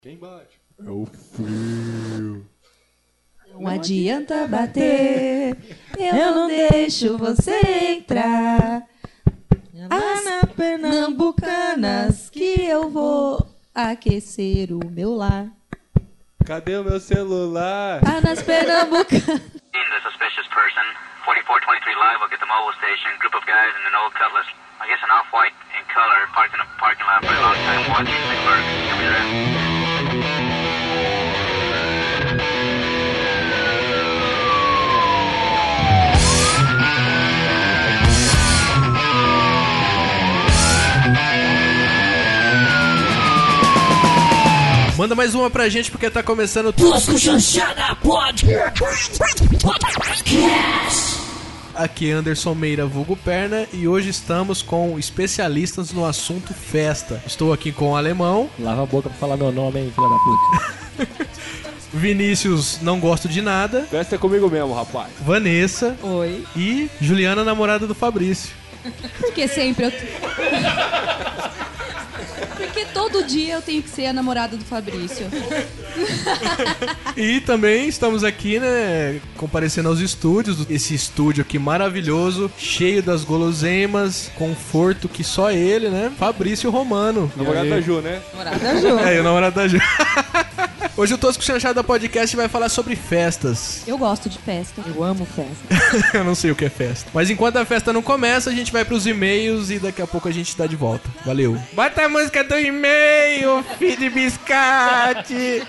Quem bate? É o frio. Não adianta bater, eu não deixo você entrar. As pernambucanas que eu vou aquecer o meu lar. Cadê o meu celular? Nas pernambucanas. The suspicious person, 4423 Live, will get the mobile station, group of guys in an old Cutlass, I guess an off-white in color, parked in a parking lot for a long time, watching the clerk. Can we do that? Manda mais uma pra gente porque tá começando o Tosco Chanchada Podcast. Aqui Anderson Meira, vulgo Perna, e hoje estamos com especialistas no assunto festa. Estou aqui com o Alemão. Lava a boca pra falar meu nome, hein, filha da puta. Vinícius, não gosto de nada. Festa é comigo mesmo, rapaz. Vanessa. Oi. E Juliana, namorada do Fabrício. Porque sempre eu... Porque todo dia eu tenho que ser a namorada do Fabrício. E também estamos aqui, né, comparecendo aos estúdios. Esse estúdio aqui maravilhoso, cheio das guloseimas, conforto que só ele, né? Fabrício Romano. Namorado da Ju, né? Namorada da Ju. É, o namorado da Ju. Hoje o Tosco Chanchada Podcast vai falar sobre festas. Eu gosto de festa. Eu amo festa. Eu não sei o que é festa. Mas enquanto a festa não começa, a gente vai pros e-mails e daqui a pouco a gente tá de volta. Valeu. Bota a música do e-mail, filho de biscate.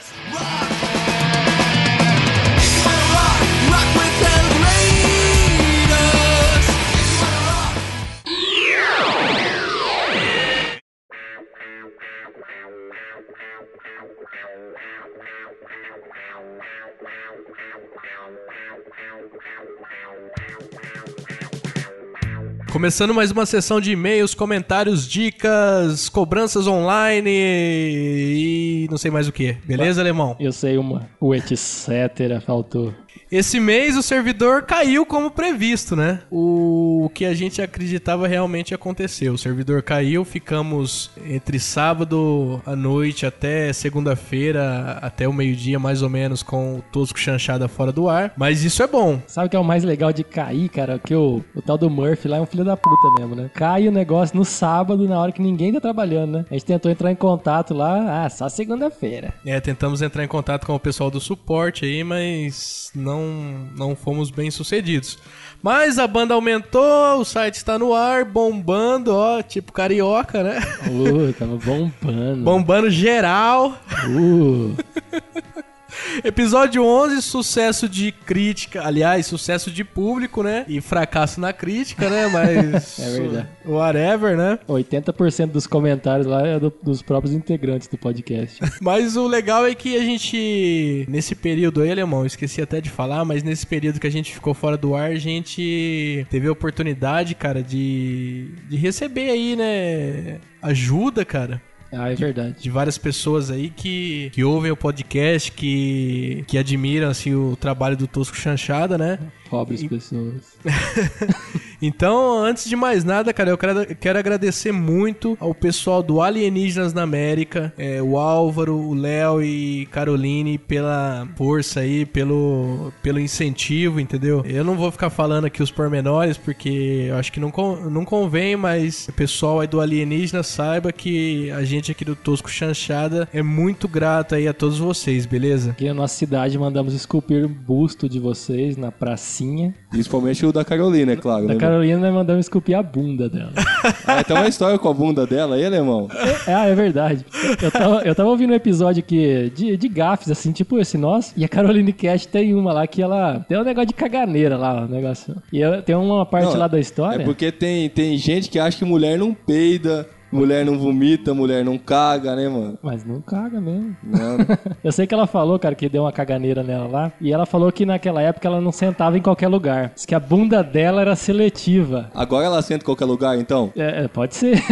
Começando mais uma sessão de e-mails, comentários, dicas, cobranças online e não sei mais o que. Beleza, Alemão? Eu sei uma. O etc. faltou. Esse mês o servidor caiu como previsto, né? O que a gente acreditava realmente aconteceu. O servidor caiu, ficamos entre sábado à noite até segunda-feira, até o meio-dia mais ou menos, com o Tosco Chanchada fora do ar. Mas isso é bom. Sabe o que é o mais legal de cair, cara? Que o tal do Murphy lá é um filho da puta mesmo, né? Cai o negócio no sábado, na hora que ninguém tá trabalhando, né? A gente tentou entrar em contato lá, só segunda-feira. Tentamos entrar em contato com o pessoal do suporte aí, mas não fomos bem sucedidos. Mas a banda aumentou, o site está no ar, bombando, ó, tipo carioca, né? Tava bombando. Bombando geral. Episódio 11, sucesso de crítica, aliás, sucesso de público, né? E fracasso na crítica, né? Mas... É verdade. Whatever, né? 80% dos comentários lá é dos próprios integrantes do podcast. Mas o legal é que a gente, nesse período aí, Alemão, esqueci até de falar, mas nesse período que a gente ficou fora do ar, a gente teve a oportunidade, cara, de receber aí, né? Ajuda, cara. É verdade. De várias pessoas aí que ouvem o podcast, que admiram assim, o trabalho do Tosco Chanchada, né? Pobres pessoas. Então, antes de mais nada, cara, eu quero agradecer muito ao pessoal do Alienígenas na América, o Álvaro, o Léo e Caroline, pela força aí, pelo incentivo, entendeu? Eu não vou ficar falando aqui os pormenores, porque eu acho que não convém, mas o pessoal aí do Alienígenas saiba que a gente aqui do Tosco Chanchada é muito grato aí a todos vocês, beleza? Aqui na nossa cidade mandamos esculpir um busto de vocês na pracinha. Principalmente o da Carolina, é claro. Da Carolina nós mandamos esculpir a bunda dela. Tem uma história com a bunda dela aí, Alemão? É verdade. Eu tava ouvindo um episódio aqui de gafes, assim, tipo esse nosso, e a Caroline Cash tem uma lá que ela tem um negócio de caganeira lá, o negócio. E tem uma parte lá da história. É porque tem gente que acha que mulher não peida, mulher não vomita, mulher não caga, né, mano? Mas não caga mesmo. Não. Eu sei que ela falou, cara, que deu uma caganeira nela lá. E ela falou que naquela época ela não sentava em qualquer lugar. Diz que a bunda dela era seletiva. Agora ela senta em qualquer lugar, então? Pode ser.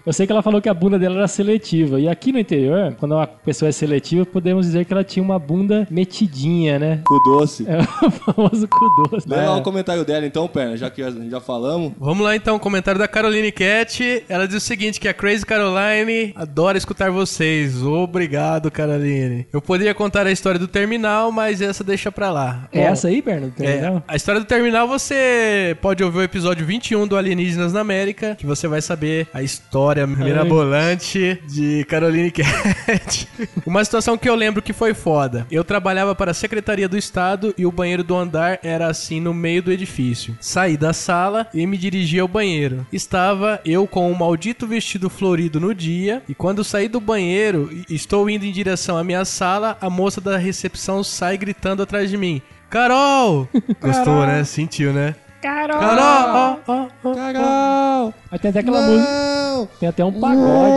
Eu sei que ela falou que a bunda dela era seletiva. E aqui no interior, quando uma pessoa é seletiva, podemos dizer que ela tinha uma bunda metidinha, né? Cu doce. É o famoso cu doce. Lê lá o comentário dela então, Perna, já que já falamos. Vamos lá então, comentário da Caroline Cat. Ela diz o seguinte, que a Crazy Caroline adora escutar vocês. Obrigado, Caroline. Eu poderia contar a história do terminal, mas essa deixa pra lá. É essa aí, Bernardo? Do terminal? A história do terminal você pode ouvir o episódio 21 do Alienígenas na América, que você vai saber a história mirabolante de Caroline Cat. Uma situação que eu lembro que foi foda. Eu trabalhava para a Secretaria do Estado e o banheiro do andar era assim no meio do edifício. Saí da sala e me dirigi ao banheiro. Estava eu com um maldito vestido florido no dia e quando saí do banheiro e estou indo em direção à minha sala, a moça da recepção sai gritando atrás de mim. Carol! Gostou, né? Sentiu, né? Carol! Carol! Carol! Aí tem até aquela música. Tem até um pagode.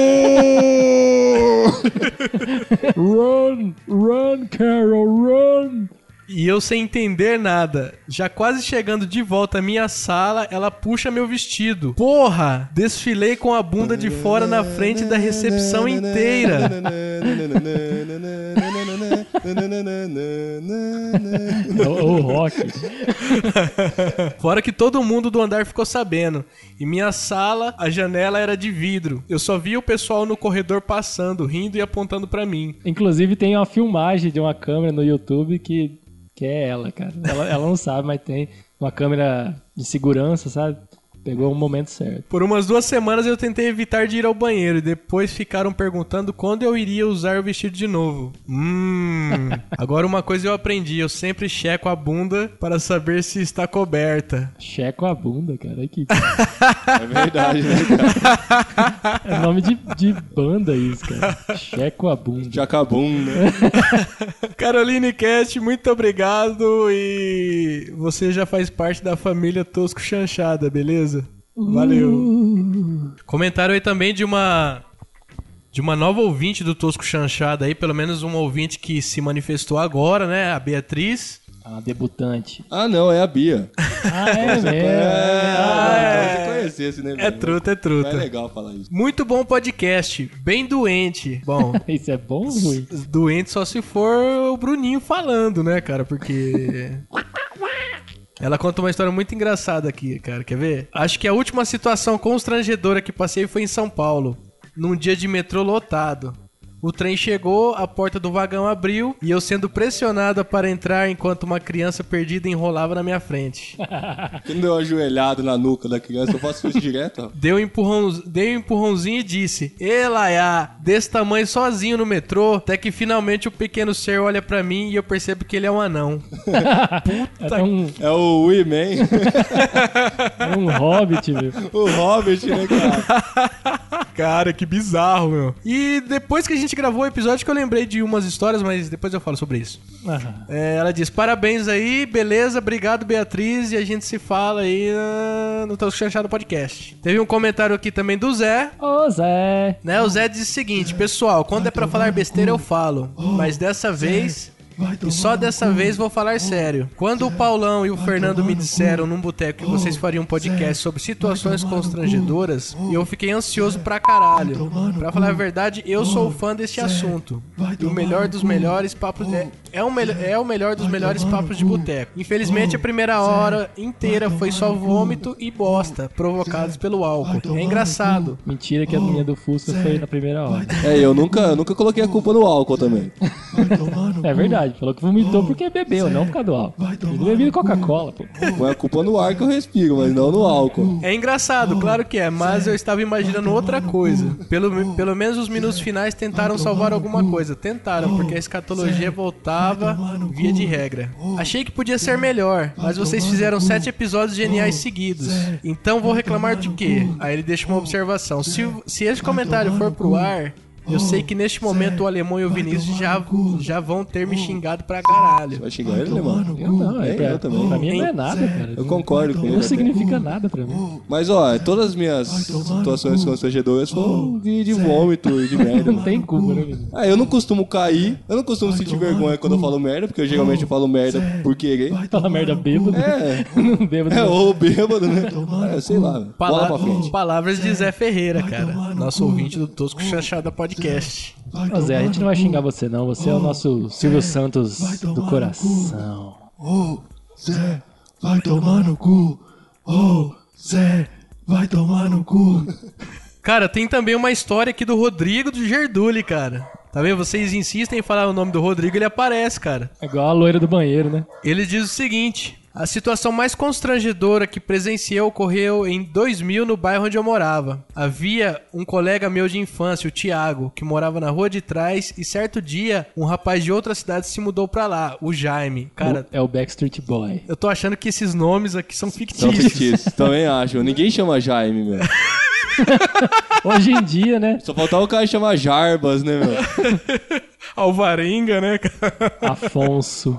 Run! Run, Carol, run! E eu sem entender nada. Já quase chegando de volta à minha sala, ela puxa meu vestido. Porra! Desfilei com a bunda de fora na frente da recepção inteira. O rock. Fora que todo mundo do andar ficou sabendo. Em minha sala, a janela era de vidro. Eu só via o pessoal no corredor passando, rindo e apontando pra mim. Inclusive tem uma filmagem de uma câmera no YouTube que é ela, cara. Ela não sabe, mas tem uma câmera de segurança, sabe? Pegou o momento certo. Por umas 2 semanas eu tentei evitar de ir ao banheiro e depois ficaram perguntando quando eu iria usar o vestido de novo. Agora uma coisa eu aprendi, eu sempre checo a bunda para saber se está coberta. Checo a bunda, cara. Que... É verdade, né, cara? É nome de banda isso, cara. Checo a bunda. Jacabum, né? Caroline Cast, muito obrigado e você já faz parte da família Tosco Chanchada, beleza? Valeu. Comentário aí também de uma nova ouvinte do Tosco Chanchada aí, pelo menos uma ouvinte que se manifestou agora, né? A Beatriz. A debutante. Ah, não, é a Bia. É mesmo. Você conhecesse, né? É truta, é truta. É legal falar isso. Muito bom podcast, bem doente. Bom, Isso é bom ou ruim? doente só se for o Bruninho falando, né, cara? Porque... Ela conta uma história muito engraçada aqui, cara. Quer ver? Acho que a última situação constrangedora que passei foi em São Paulo, num dia de metrô lotado. O trem chegou, a porta do vagão abriu e eu sendo pressionada para entrar enquanto uma criança perdida enrolava na minha frente. Quem deu ajoelhado na nuca da criança, eu faço isso direto, ó. Dei um empurrãozinho e disse: Elaiá, desse tamanho sozinho no metrô, até que finalmente o pequeno ser olha pra mim e eu percebo que ele é um anão. É o Wee-Man. é um hobbit, meu. O Hobbit, né, cara? Cara, que bizarro, meu. E depois que a gente gravou o episódio que eu lembrei de umas histórias, mas depois eu falo sobre isso. Ela diz, parabéns aí, beleza, obrigado Beatriz, e a gente se fala aí no Tosco Chanchado Podcast. Teve um comentário aqui também do Zé. Ô, Zé. Né, o Zé diz o seguinte, pessoal, quando é pra falar besteira eu falo, mas dessa vez... E só dessa vez vou falar sério. Quando o Paulão e o Fernando me disseram num boteco que vocês fariam um podcast sobre situações constrangedoras, eu fiquei ansioso pra caralho. Pra falar a verdade, eu sou fã deste assunto. E o melhor dos melhores papos... É o melhor dos melhores papos de boteco. Infelizmente, a primeira hora inteira foi só vômito e bosta, provocados pelo álcool. É engraçado. Mentira que a minha do Fusca foi na primeira hora. Eu nunca coloquei a culpa no álcool também. É verdade, falou que vomitou porque bebeu, não por causa do álcool. Ele bebeu Coca-Cola, pô. Põe a culpa no ar que eu respiro, mas não no álcool. É engraçado, claro que é, mas eu estava imaginando outra coisa. Pelo menos os minutos finais tentaram salvar alguma coisa. Tentaram, porque a escatologia voltava via de regra. Achei que podia ser melhor, mas vocês fizeram 7 episódios geniais seguidos. Então vou reclamar de quê? Aí ele deixa uma observação. Se esse comentário for pro ar... Eu sei que neste momento o Alemão e o Vinícius já vão ter me xingado pra caralho. Vai xingar ele, Alemão? Eu não, Eu também. Pra mim não é nada, cara. Eu concordo com ele. Não significa nada pra mim. Mas, ó, todas as minhas situações constrangedoras foram de vômito e de merda. Não tem culpa, né, menino? Eu não costumo cair, eu não costumo sentir vergonha quando eu falo merda, porque eu geralmente falo merda por querer. Fala merda bêbado. Não bêbado. Ou bêbado, né? Sei lá. Bola pra frente. Palavras de Zé Ferreira, cara. Nosso ouvinte do Tosco Chanchada Podcast. Ô Zé, a gente não vai xingar você não. Você é o nosso Silvio Santos do coração. Zé, vai tomar no cu. Zé, vai tomar no cu. Cara, tem também uma história aqui do Rodrigo do Gerduli, cara. Tá vendo? Vocês insistem em falar o nome do Rodrigo, ele aparece, cara. É igual a loira do banheiro, né? Ele diz o seguinte: a situação mais constrangedora que presenciei ocorreu em 2000 no bairro onde eu morava. Havia um colega meu de infância, o Thiago, que morava na rua de trás, e certo dia um rapaz de outra cidade se mudou pra lá, o Jaime. Cara, É o Backstreet Boy. eu tô achando que esses nomes aqui são São fictícios. fictícios, também acho. Ninguém chama Jaime, meu. Hoje em dia, né? Só faltava o cara chamar Jarbas, né, meu? Alvarenga, né, cara? Afonso.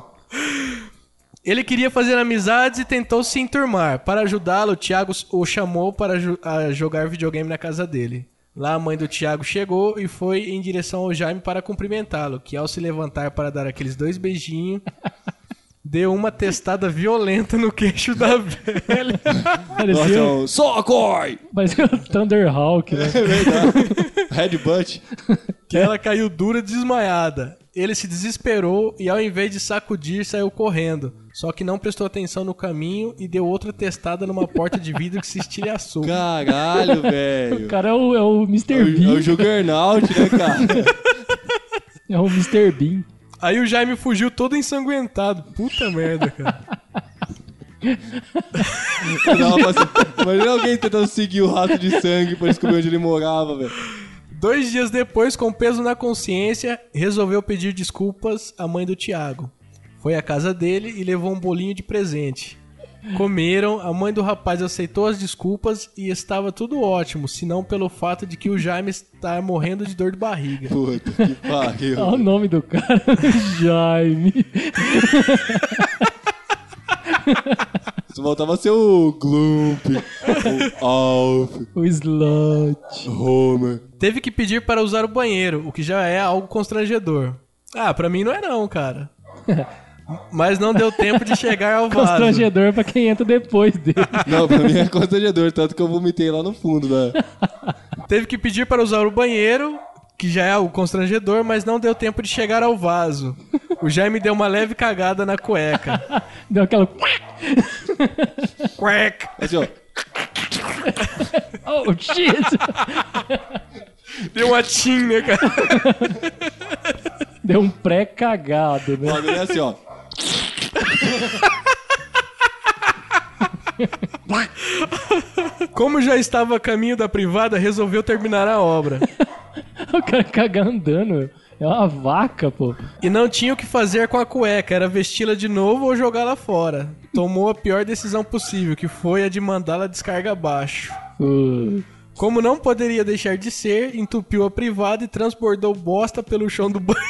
Ele queria fazer amizades e tentou se enturmar. Para ajudá-lo, o Thiago o chamou para jogar videogame na casa dele. Lá a mãe do Thiago chegou e foi em direção ao Jaime para cumprimentá-lo, que ao se levantar para dar aqueles 2 beijinhos, deu uma testada violenta no queixo da velha. Parecia, Nossa, Socoi! parecia o Thunderhawk, né? É verdade. Headbutt. Que ela caiu dura desmaiada. Ele se desesperou e ao invés de sacudir, saiu correndo. Só que não prestou atenção no caminho e deu outra testada numa porta de vidro que se estilhaçou. Caralho, O velho. cara é o Mr. É Bean. o Juggernaut, né, cara? É o Mr. Bean. Aí o Jaime fugiu todo ensanguentado. Puta merda, cara. Imagina alguém tentando seguir o rato de sangue pra descobrir onde ele morava, velho. 2 dias depois, com peso na consciência, resolveu pedir desculpas à mãe do Thiago. Foi à casa dele e levou um bolinho de presente. Comeram, a mãe do rapaz aceitou as desculpas e estava tudo ótimo, senão pelo fato de que o Jaime está morrendo de dor de barriga. Puta que pariu. Olha o nome do cara. Jaime. Isso voltava a ser o Glump, o Alf, O Slot. o Homer. Teve que pedir para usar o banheiro, o que já é algo constrangedor. Ah, pra mim não é não, cara. Mas não deu tempo de chegar ao vaso. Constrangedor pra quem entra depois dele. Não, pra mim é constrangedor, tanto que eu vomitei lá no fundo, né? Teve que pedir para usar o banheiro, que já é algo constrangedor, mas não deu tempo de chegar ao vaso. O Jaime deu uma leve cagada na cueca. Deu aquela... Cueca! Assim, ó. Oh, shit! Deu uma tim, né, cara? Deu um pré-cagado, né? O bagulho é assim, ó. Como já estava a caminho da privada, resolveu terminar a obra. O cara cagar andando. É uma vaca, pô. E não tinha o que fazer com a cueca, era vesti-la de novo ou jogá-la fora. Tomou a pior decisão possível, que foi a de mandá-la descarga abaixo. Como não poderia deixar de ser, entupiu a privada e transbordou bosta pelo chão do banho.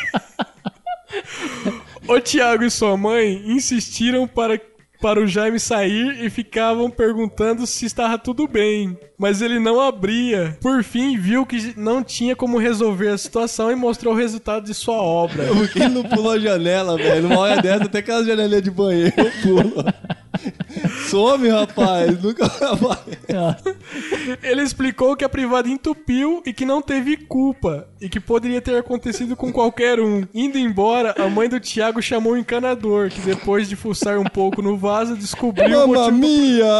O Thiago e sua mãe insistiram para o Jaime sair e ficavam perguntando se estava tudo bem. Mas ele não abria. Por fim, viu que não tinha como resolver a situação e mostrou o resultado de sua obra. Por que ele não pulou a janela, velho? Numa hora dessa, até aquelas janelinhas de banheiro eu pulo. Some, rapaz. Nunca vai. Ele explicou que a privada entupiu e que não teve culpa. E que poderia ter acontecido com qualquer um. Indo embora, a mãe do Thiago chamou o encanador, que depois de fuçar um pouco no vaso, descobriu o Mamma motivo... mia!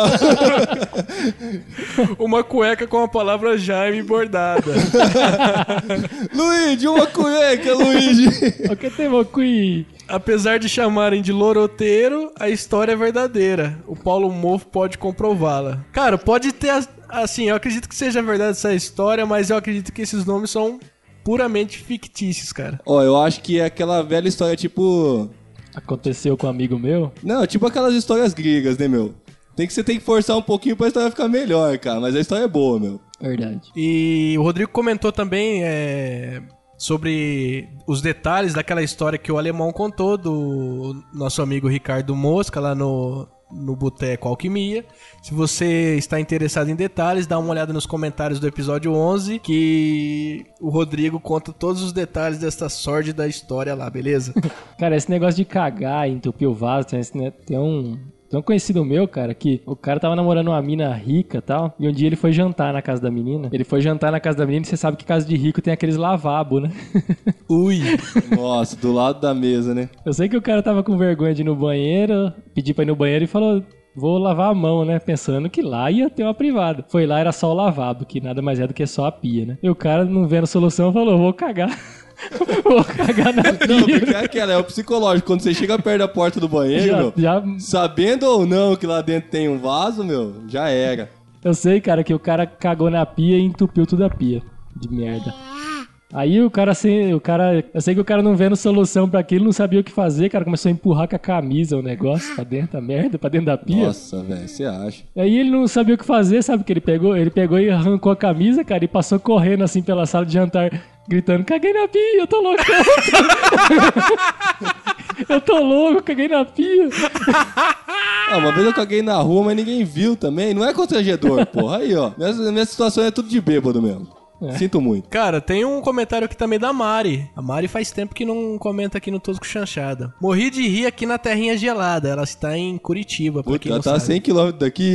Uma cueca com a palavra Jaime bordada. Luigi, uma cueca, Luigi! O que tem aqui? Apesar de chamarem de loroteiro, a história é verdadeira. O Paulo Mofo pode comprová-la. Cara, pode ter... Assim, eu acredito que seja verdade essa história, mas eu acredito que esses nomes são puramente fictícios, cara. Ó, eu acho que é aquela velha história, tipo... Aconteceu com um amigo meu. Não, tipo aquelas histórias gregas, né, meu? Você tem que forçar um pouquinho pra história ficar melhor, cara. Mas a história é boa, meu. Verdade. E o Rodrigo comentou também sobre os detalhes daquela história que o alemão contou do nosso amigo Ricardo Mosca lá no Boteco Alquimia. Se você está interessado em detalhes, dá uma olhada nos comentários do episódio 11, que o Rodrigo conta todos os detalhes dessa sórdida história lá, beleza? Cara, esse negócio de cagar e entupir o vaso, tem um conhecido meu, cara, que o cara tava namorando uma mina rica e tal, e um dia ele foi jantar na casa da menina. Ele foi jantar na casa da menina e você sabe que casa de rico tem aqueles lavabos, né? Ui! Nossa, do lado da mesa, né? Eu sei que o cara tava com vergonha de ir no banheiro, pediu pra ir no banheiro e falou... Vou lavar a mão, né? Pensando que lá ia ter uma privada. Foi lá, era só o lavabo, que nada mais é do que só a pia, né? E o cara, não vendo solução, falou, vou cagar. Vou cagar na pia. Não, porque é aquela, é o psicológico. Quando você chega perto da porta do banheiro, sabendo ou não que lá dentro tem um vaso, já era. Eu sei, cara, que o cara cagou na pia e entupiu tudo a pia. De merda. Aí o cara, assim, eu sei que o cara não vendo solução pra aquilo, não sabia o que fazer, cara, começou a empurrar com a camisa o negócio pra dentro da merda, pra dentro da pia. Nossa, velho, você acha? Aí ele não sabia o que fazer, sabe o que ele pegou? Ele pegou e arrancou a camisa, cara, e passou correndo assim pela sala de jantar, gritando, caguei na pia, eu tô louco. Eu tô louco, caguei na pia. Uma vez eu caguei na rua, mas ninguém viu também, não é constrangedor, porra. Aí, ó, minha situação é tudo de bêbado mesmo. Sinto muito. Cara, tem um comentário aqui também da Mari. A Mari faz tempo que não comenta aqui no Tosco Chanchada. Morri de rir aqui na terrinha gelada. Ela está em Curitiba, pra quem não tá sabe. a 100 km daqui,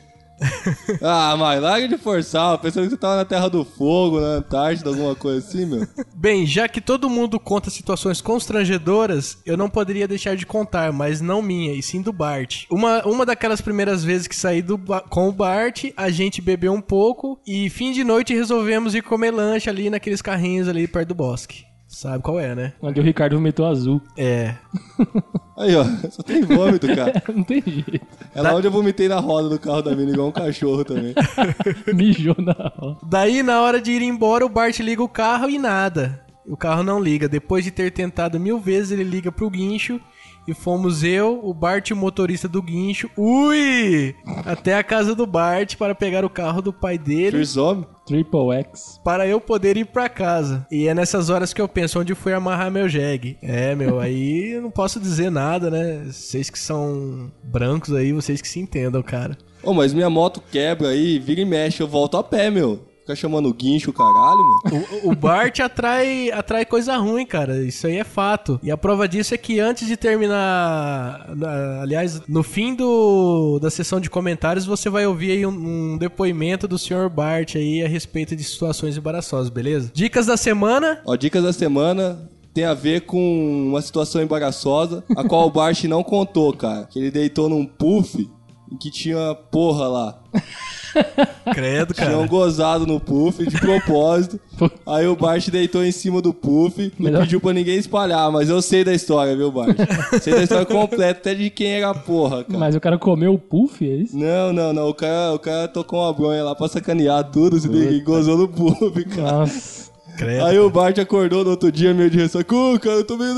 mas larga de forçar, pensando que você tava na Terra do Fogo, na Antártida, alguma coisa assim, meu. Bem, já que todo mundo conta situações constrangedoras, eu não poderia deixar de contar, mas não minha, e sim do Bart. Uma daquelas primeiras vezes que saí com o Bart, a gente bebeu um pouco e fim de noite resolvemos ir comer lanche ali naqueles carrinhos ali perto do bosque. Sabe qual é, né? Onde o Ricardo vomitou azul. É. Aí, ó, só tem vômito, cara. Não tem jeito. É lá onde eu vomitei na roda do carro da mina, igual um cachorro também. Mijou na roda. Daí, na hora de ir embora, o Bart liga o carro e nada. O carro não liga. Depois de ter tentado 1000 vezes, ele liga pro guincho. E fomos eu, o Bart e o motorista do guincho, até a casa do Bart para pegar o carro do pai dele. First Homem. Triple X. Para eu poder ir pra casa. E é nessas horas que eu penso onde fui amarrar meu jegue. Aí eu não posso dizer nada, né? Vocês que são brancos aí, vocês que se entendam, cara. Mas minha moto quebra aí, vira e mexe, eu volto a pé, meu. Fica chamando guincho, caralho, mano. O Bart atrai coisa ruim, cara. Isso aí é fato. E a prova disso é que antes de terminar... Aliás, no fim da sessão de comentários, você vai ouvir aí um depoimento do Sr. Bart aí a respeito de situações embaraçosas, beleza? Dicas da semana. Dicas da semana... Tem a ver com uma situação embaraçosa, a qual o Bart não contou, cara. Que ele deitou num puff em que tinha porra lá. Credo, cara. Tinham gozado no puff de propósito. Aí o Bart deitou em cima do puff e pediu pra ninguém espalhar. Mas eu sei da história, viu, Bart? Sei da história completa, até de quem era a porra, cara. Mas o cara comeu o puff, é isso? Não. O cara tocou uma bronha lá pra sacanear tudo e gozou no puff, cara. Nossa. Credo. Aí o Bart acordou no outro dia meio de ressaca. Cara, eu tô meio...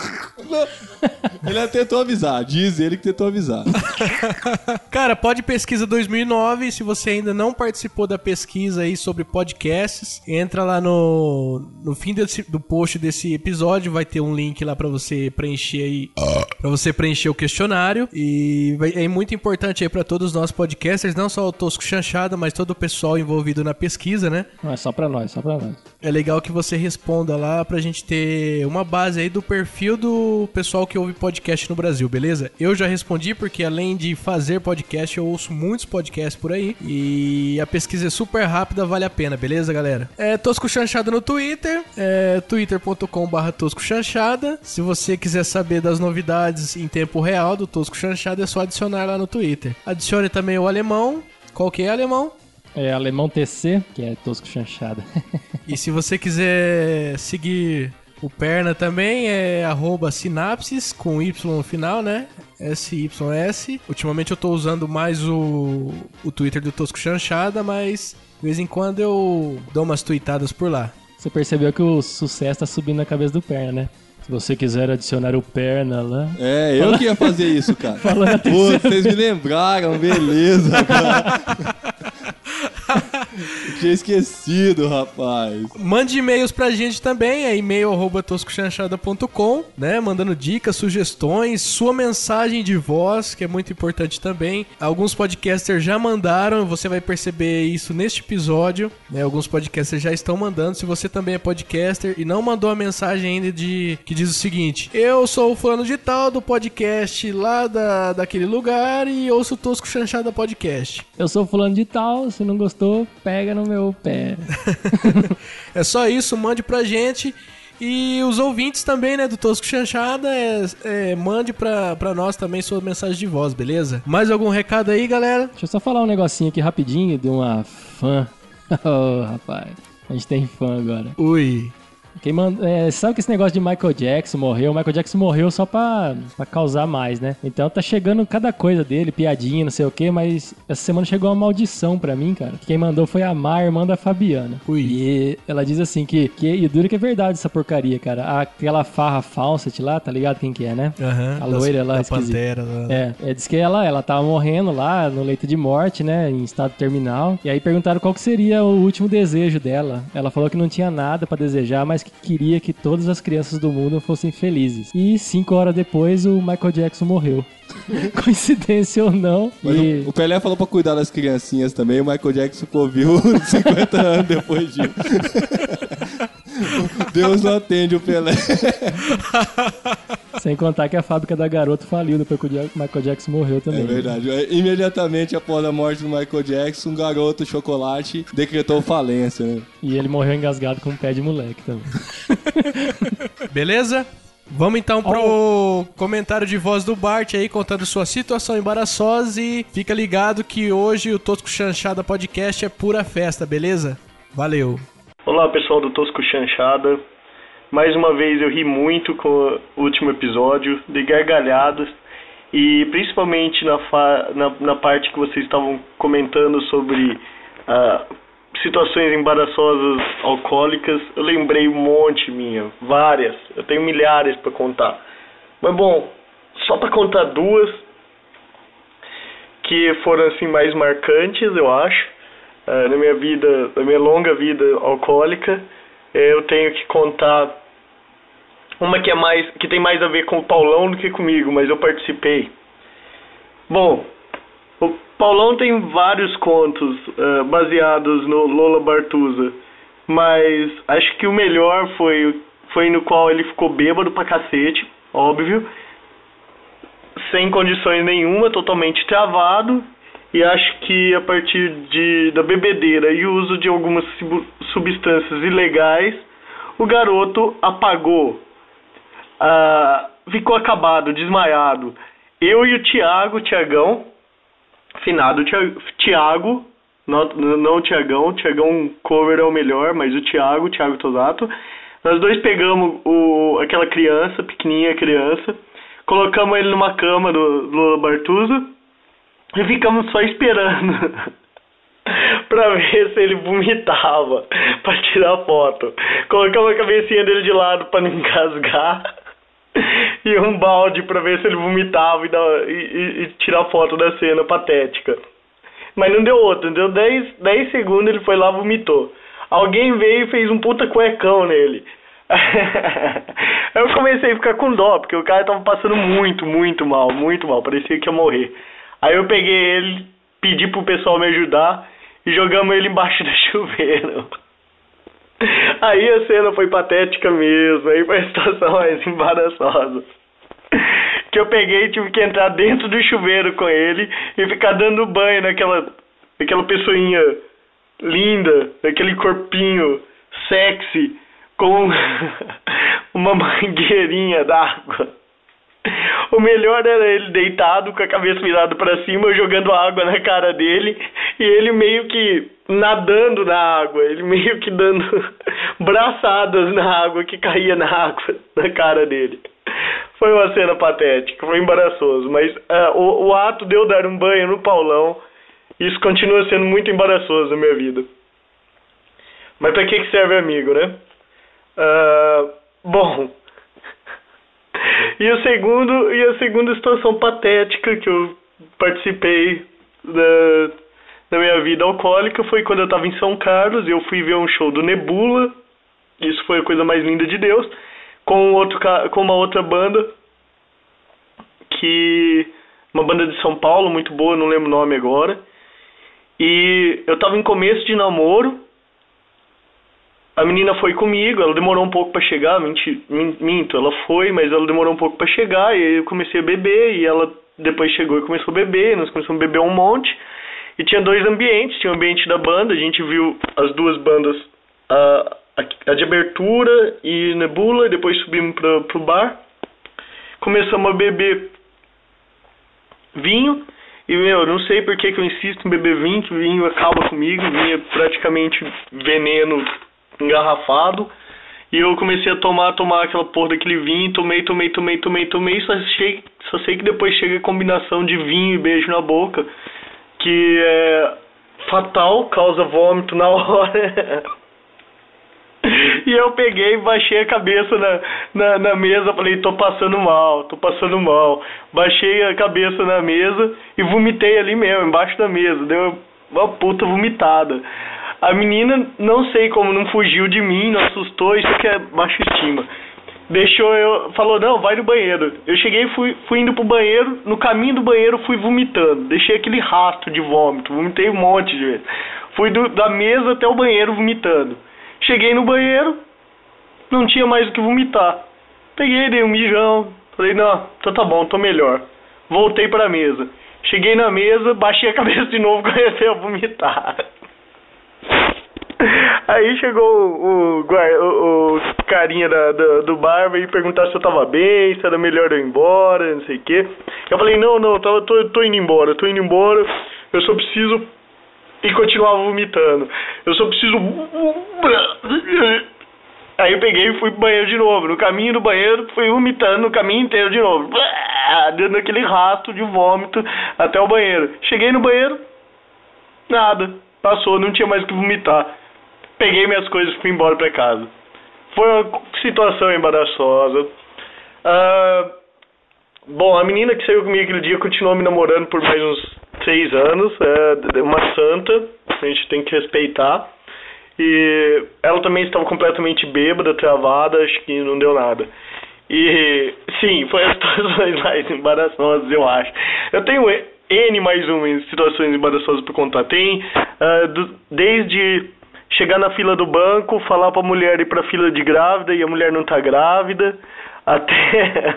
Ele tentou avisar, diz ele que tentou avisar. Cara, Pod Pesquisa 2009, se você ainda não participou da pesquisa aí sobre podcasts, entra lá no fim do post desse episódio, vai ter um link lá pra você preencher aí, pra você preencher o questionário, e é muito importante aí pra todos nós podcasters, não só o Tosco Chanchada, mas todo o pessoal envolvido na pesquisa, né? Não, é só pra nós. É legal que você responda lá pra gente ter uma base aí do perfil do pessoal que ouve podcast no Brasil, beleza? Eu já respondi porque além de fazer podcast, eu ouço muitos podcasts por aí e a pesquisa é super rápida, vale a pena, beleza, galera? Tosco Chanchada no Twitter, twitter.com/Tosco Chanchada. Se você quiser saber das novidades em tempo real do Tosco Chanchada, é só adicionar lá no Twitter. Adicione também o alemão. Qual que é, alemão? É Alemão TC, que é Tosco Chanchada. E se você quiser seguir o Perna também, é @sinapses, com Y no final, né? SYS. Ultimamente eu tô usando mais o Twitter do Tosco Chanchada, mas de vez em quando eu dou umas tweetadas por lá. Você percebeu que o sucesso tá subindo na cabeça do Perna, né? Se você quiser adicionar o Perna lá... Eu que ia fazer isso, cara. Pô, vocês me lembraram, beleza, cara. Tinha esquecido, rapaz. Mande e-mails pra gente também, é e-mail@toscochanchada.com, né? Mandando dicas, sugestões, sua mensagem de voz, que é muito importante também. Alguns podcasters já mandaram, você vai perceber isso neste episódio, né? Alguns podcasters já estão mandando. Se você também é podcaster e não mandou a mensagem ainda que diz o seguinte: eu sou o fulano de tal do podcast lá daquele lugar e ouço o Tosco Chanchada Podcast. Eu sou fulano de tal, se não gostou, pega no meu pé. É só isso, mande pra gente. E os ouvintes também, né, do Tosco Chanchada, mande pra nós também sua mensagem de voz, beleza? Mais algum recado aí, galera? Deixa eu só falar um negocinho aqui rapidinho de uma fã. Oh, rapaz, a gente tem fã agora. Ui. Sabe que esse negócio de Michael Jackson morreu? O Michael Jackson morreu só pra causar mais, né? Então tá chegando cada coisa dele, piadinha, não sei o que, mas essa semana chegou uma maldição pra mim, cara. Quem mandou foi a Mar, irmã da Fabiana. Ui. E ela diz assim e dura que é verdade essa porcaria, cara. Aquela Farrah Fawcett lá, tá ligado quem que é, né? Aham. A loira lá, da esquisita. Pantera lá. Diz que ela tava morrendo lá no leito de morte, né? Em estado terminal. E aí perguntaram qual que seria o último desejo dela. Ela falou que não tinha nada pra desejar, mas que queria que todas as crianças do mundo fossem felizes. E 5 horas depois, o Michael Jackson morreu. Coincidência ou não. Mas o Pelé falou pra cuidar das criancinhas também. O Michael Jackson ficou vivo 50 anos depois disso. Deus não atende o Pelé. Sem contar que a fábrica da Garoto faliu depois que o Michael Jackson morreu também. É verdade. Imediatamente após a morte do Michael Jackson, um garoto chocolate decretou falência, né? E ele morreu engasgado com um pé de moleque também. Beleza? Vamos então pro comentário de voz do Bart aí, contando sua situação embaraçosa, e fica ligado que hoje o Tosco Chanchada Podcast é pura festa, beleza? Valeu! Olá pessoal do Tosco Chanchada, mais uma vez eu ri muito com o último episódio, de gargalhadas, e principalmente na parte que vocês estavam comentando sobre situações embaraçosas alcoólicas. Eu lembrei um monte várias, eu tenho milhares para contar. Mas bom, só para contar duas que foram assim mais marcantes, eu acho, na minha longa vida alcoólica. Eu tenho que contar uma que tem mais a ver com o Paulão do que comigo, mas eu participei. Bom, o Paulão tem vários contos baseados no Lola Bartusa, mas acho que o melhor foi no qual ele ficou bêbado pra cacete, óbvio, sem condições nenhuma, totalmente travado, e acho que a partir da bebedeira e o uso de algumas substâncias ilegais, o garoto apagou, ficou acabado, desmaiado. Eu e o Tiagão, finado Tiago, não o Tiagão cover é o melhor, mas o Thiago Tosato, nós dois pegamos aquela criança, pequenininha criança, colocamos ele numa cama do Lola Bartusa e ficamos só esperando pra ver se ele vomitava, pra tirar foto. Colocamos a cabecinha dele de lado pra não engasgar e um balde pra ver se ele vomitava e tirar foto da cena patética. Mas não deu outro, deu 10 segundos, ele foi lá e vomitou. Alguém veio e fez um puta cuecão nele. Eu comecei a ficar com dó, porque o cara tava passando muito mal, parecia que ia morrer. Aí eu peguei ele, pedi pro pessoal me ajudar e jogamos ele embaixo do chuveiro. Aí a cena foi patética mesmo, aí foi a situação mais embaraçosa. Que eu peguei e tive que entrar dentro do chuveiro com ele e ficar dando banho naquela pessoinha linda, naquele corpinho sexy, com uma mangueirinha d'água. O melhor era ele deitado, com a cabeça virada pra cima, eu jogando água na cara dele, e ele meio que nadando na água, ele meio que dando braçadas na água que caía na água, na cara dele. Foi uma cena patética, foi embaraçoso, mas o ato de eu dar um banho no Paulão, isso continua sendo muito embaraçoso na minha vida. Mas pra que serve amigo, né? Bom... E a segunda situação patética que eu participei na minha vida alcoólica foi quando eu tava em São Carlos e eu fui ver um show do Nebula. Isso foi a coisa mais linda de Deus. Com uma outra banda, uma banda de São Paulo, muito boa, não lembro o nome agora. E eu tava em começo de namoro. A menina foi comigo, ela demorou um pouco pra chegar, minto, ela foi, mas ela demorou um pouco pra chegar, e aí eu comecei a beber, e ela depois chegou e começou a beber, nós começamos a beber um monte, e tinha 2 ambientes, tinha o ambiente da banda, a gente viu as 2 bandas, a de abertura e Nebula, e depois subimos pro bar, começamos a beber vinho, e não sei por que eu insisto em beber vinho, que vinho acaba comigo, vinho é praticamente veneno engarrafado, e eu comecei a tomar aquela porra daquele vinho, tomei, só sei que depois chega a combinação de vinho e beijo na boca, que é fatal, causa vômito na hora. E eu peguei e baixei a cabeça na mesa, falei, tô passando mal. Baixei a cabeça na mesa e vomitei ali mesmo, embaixo da mesa, deu uma puta vomitada. A menina, não sei como, não fugiu de mim, não assustou, isso que é baixa estima. Falou, não, vai no banheiro. Eu cheguei, fui indo pro banheiro, no caminho do banheiro fui vomitando, deixei aquele rastro de vômito, vomitei um monte de vezes. Fui da mesa até o banheiro vomitando. Cheguei no banheiro, não tinha mais o que vomitar. Peguei, dei um mijão, falei, não, então tá bom, tô melhor. Voltei pra mesa. Cheguei na mesa, baixei a cabeça de novo, comecei a vomitar. Aí chegou o carinha do bar, veio perguntar se eu tava bem, se era melhor eu ir embora, não sei o quê. Eu falei, não, tô indo embora, eu só preciso... E continuava vomitando. Eu só preciso... Aí eu peguei e fui pro banheiro de novo. No caminho do banheiro, fui vomitando no caminho inteiro de novo. Dando aquele rastro de vômito até o banheiro. Cheguei no banheiro, nada. Passou, não tinha mais o que vomitar. Peguei minhas coisas e fui embora pra casa. Foi uma situação embaraçosa. Bom, a menina que saiu comigo aquele dia continuou me namorando por mais uns 6 anos. É uma santa, a gente tem que respeitar. E ela também estava completamente bêbada, travada, acho que não deu nada. E sim, foi as situações mais embaraçosas, eu acho. Eu tenho N mais uma situações embaraçosas para contar. Tem desde chegar na fila do banco, falar pra mulher ir pra fila de grávida e a mulher não tá grávida, até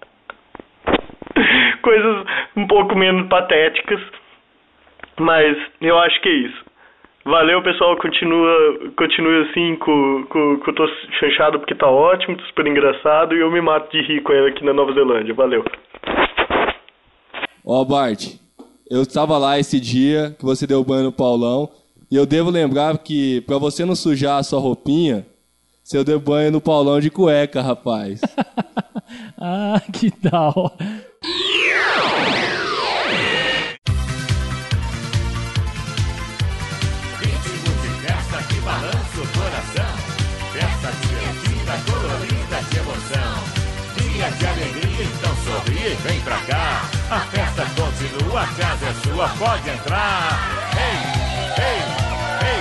coisas um pouco menos patéticas, mas eu acho que é isso. Valeu, pessoal, continue assim com eu tô chanchado porque tá ótimo, tô super engraçado e eu me mato de rir com ela aqui na Nova Zelândia. Valeu. Ó, Bart, eu estava lá esse dia que você deu banho no Paulão e eu devo lembrar que pra você não sujar a sua roupinha, você deu banho no Paulão de cueca, rapaz. Ah, que tal? De alegria, então sorri e vem pra cá. A festa continua, a casa é sua, pode entrar. Ei, ei, ei,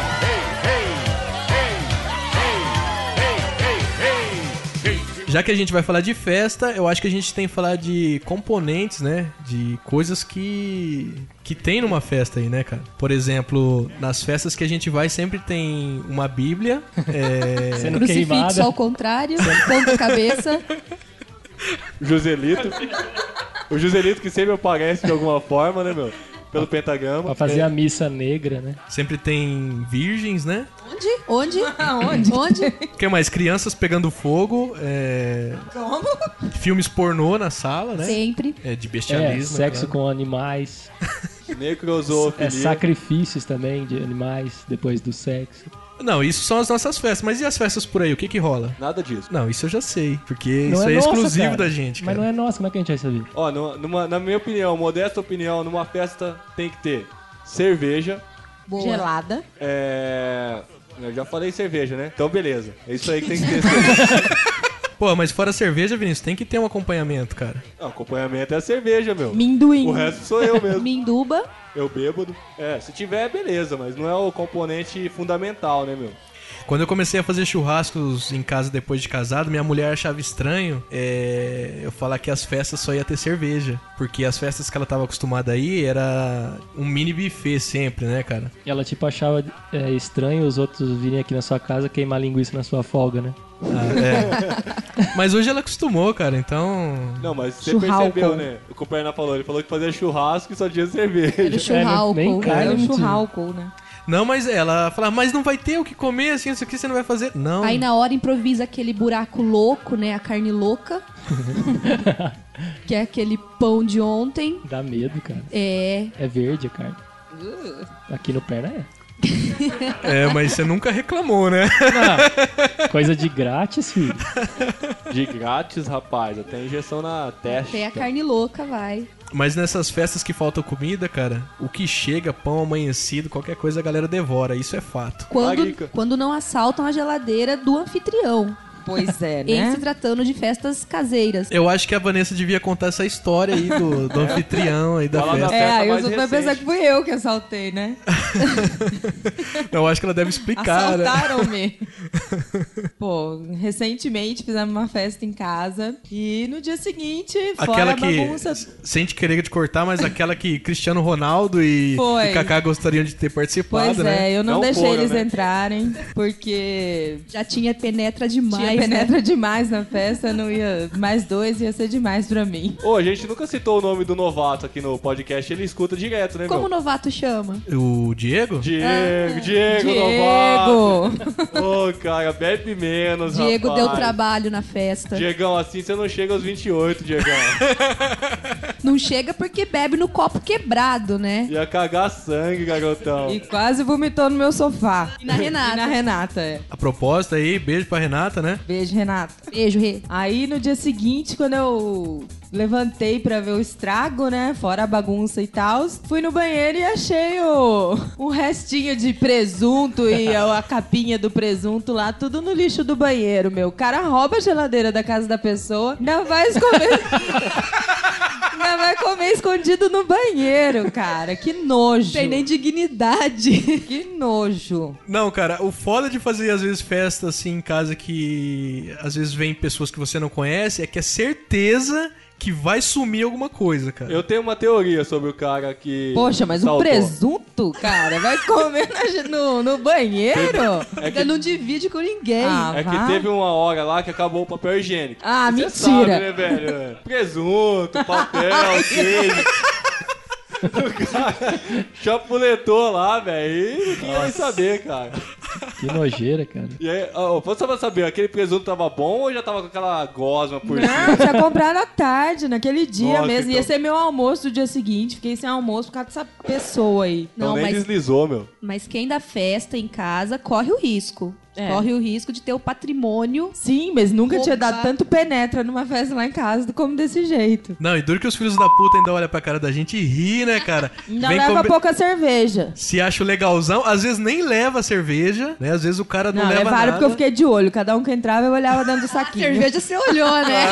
ei, ei, ei, ei, ei, ei, ei. Já que a gente vai falar de festa, eu acho que a gente tem que falar de componentes, né? De coisas que tem numa festa aí, né, cara? Por exemplo, nas festas que a gente vai sempre tem uma Bíblia, sendo crucifixo queimada. ao contrário, ponto cabeça. Joselito. O Joselito que sempre aparece de alguma forma, né, meu? Pelo pentagrama. Pra fazer a missa negra, né? sempre tem virgens, né? Onde? Aonde? Onde? O que mais? Crianças pegando fogo, Como? filmes pornô na sala, né? Sempre. De bestialismo. Sexo claro. com animais. Necrozofilia. Sacrifícios também de animais depois do sexo. Não, isso são as nossas festas. Mas e as festas por aí? O que rola? Nada disso. Não, isso eu já sei. Porque Não isso é é nossa, exclusivo cara. da gente, cara. Mas não é nossa, como é que a gente vai saber? Ó, na minha opinião, modesta opinião, numa festa tem que ter cerveja. Boa. Gelada. Eu já falei cerveja, né? Então beleza. É isso aí que tem que ter. Pô, mas fora a cerveja, Vinícius, tem que ter um acompanhamento, cara. Não, acompanhamento é a cerveja, meu. Minduim. O resto sou eu mesmo. Minduba. Eu bêbado. Se tiver, beleza, mas não é o componente fundamental, né, meu? Quando eu comecei a fazer churrascos em casa depois de casado, minha mulher achava estranho eu falar que as festas só ia ter cerveja. Porque as festas que ela tava acostumada aí era um mini buffet sempre, né, cara? E ela tipo achava estranho os outros virem aqui na sua casa queimar linguiça na sua folga, né? Mas hoje ela acostumou, cara, então... Não, mas você Churralco. percebeu, né? O companheiro falou, ele falou que fazia churrasco e só tinha cerveja. Era o churralco. nem carne, Era o não tinha. churralco, né? Não, mas ela falava, mas não vai ter o que comer, assim, isso aqui você não vai fazer. Não. Aí na hora improvisa aquele buraco louco, né? A carne louca. Que é aquele pão de ontem. Dá medo, cara. É. É verde a carne. Aqui no perna é. Mas você nunca reclamou, né? Coisa de grátis, filho. De grátis, rapaz. Até injeção na testa. Até a carne louca vai. Mas nessas festas que falta comida, cara, o que chega, pão amanhecido, qualquer coisa a galera devora, isso é fato. Quando não assaltam a geladeira do anfitrião. Pois é, Em né? se tratando de festas caseiras. Eu acho que a Vanessa devia contar essa história aí do anfitrião aí da Fala da festa. festa Aí mais você vai recente. pensar que fui eu que assaltei, né? Eu acho que ela deve explicar, né? Assaltaram-me. Pô, recentemente fizemos uma festa em casa e no dia seguinte, fora Aquela a que, bagunça... sente querer te cortar, mas aquela que Cristiano Ronaldo e Kaká gostariam de ter participado, Pois né? eu não Não deixei foram, eles né? entrarem, porque Já tinha penetra demais, tinha penetra demais na festa, não ia... Mais dois ia ser demais pra mim. Ô, a gente nunca citou o nome do novato aqui no podcast, ele escuta direto, né, Como o meu? novato chama? O Diego? Diego, novato. Ô, cara, bebe menos, Diego rapaz. deu trabalho na festa. Diegão, assim você não chega aos 28, Diegão. Não chega porque bebe no copo quebrado, né? Ia cagar sangue, garotão. E quase vomitou no meu sofá. E na Renata. E na Renata, é. A proposta aí, beijo pra Renata, né? Beijo, Renata. Beijo, Rê. Aí no dia seguinte, quando eu levantei pra ver o estrago, né? Fora a bagunça e tal, fui no banheiro e achei um restinho de presunto e a capinha do presunto lá, tudo no lixo do banheiro, meu. O cara rouba a geladeira da casa da pessoa, não vai comer. Não vai comer escondido no banheiro, cara. Que nojo. Tem nem dignidade. Que nojo. Não, cara, o foda de fazer às vezes festa assim em casa que às vezes vem pessoas que você não conhece é que é certeza que vai sumir alguma coisa, cara. Eu tenho uma teoria sobre o cara que... Poxa, mas saltou. um presunto, cara, vai comer no banheiro? Ainda não divide com ninguém. É que teve uma hora lá que acabou o papel higiênico. Ah, Você mentira. sabe, né, velho? Presunto, papel, queijo. O cara chapuletou lá, velho, e não queria nem saber, cara. Que nojeira, cara. E aí, só pra saber, aquele presunto tava bom ou já tava com aquela gosma por Não, cima? tinha comprado à tarde, naquele dia Nossa, mesmo. então- Ia ser meu almoço do dia seguinte. Fiquei sem almoço por causa dessa pessoa aí. Então Não, nem mas, deslizou, meu. mas quem dá festa em casa corre o risco. É. Corre o risco de ter o patrimônio. Sim, mas nunca tinha Roubar. dado tanto penetra numa festa lá em casa como desse jeito. Não, e duro que os filhos da puta ainda olham pra cara da gente e ri, né, cara? Ainda Vem leva comer- pouca cerveja. Se acha o legalzão, às vezes nem leva cerveja, né? Às vezes o cara não, Não, leva levaram nada. porque eu fiquei de olho. Cada um que entrava eu olhava dentro do saquinho. Cerveja você olhou, né?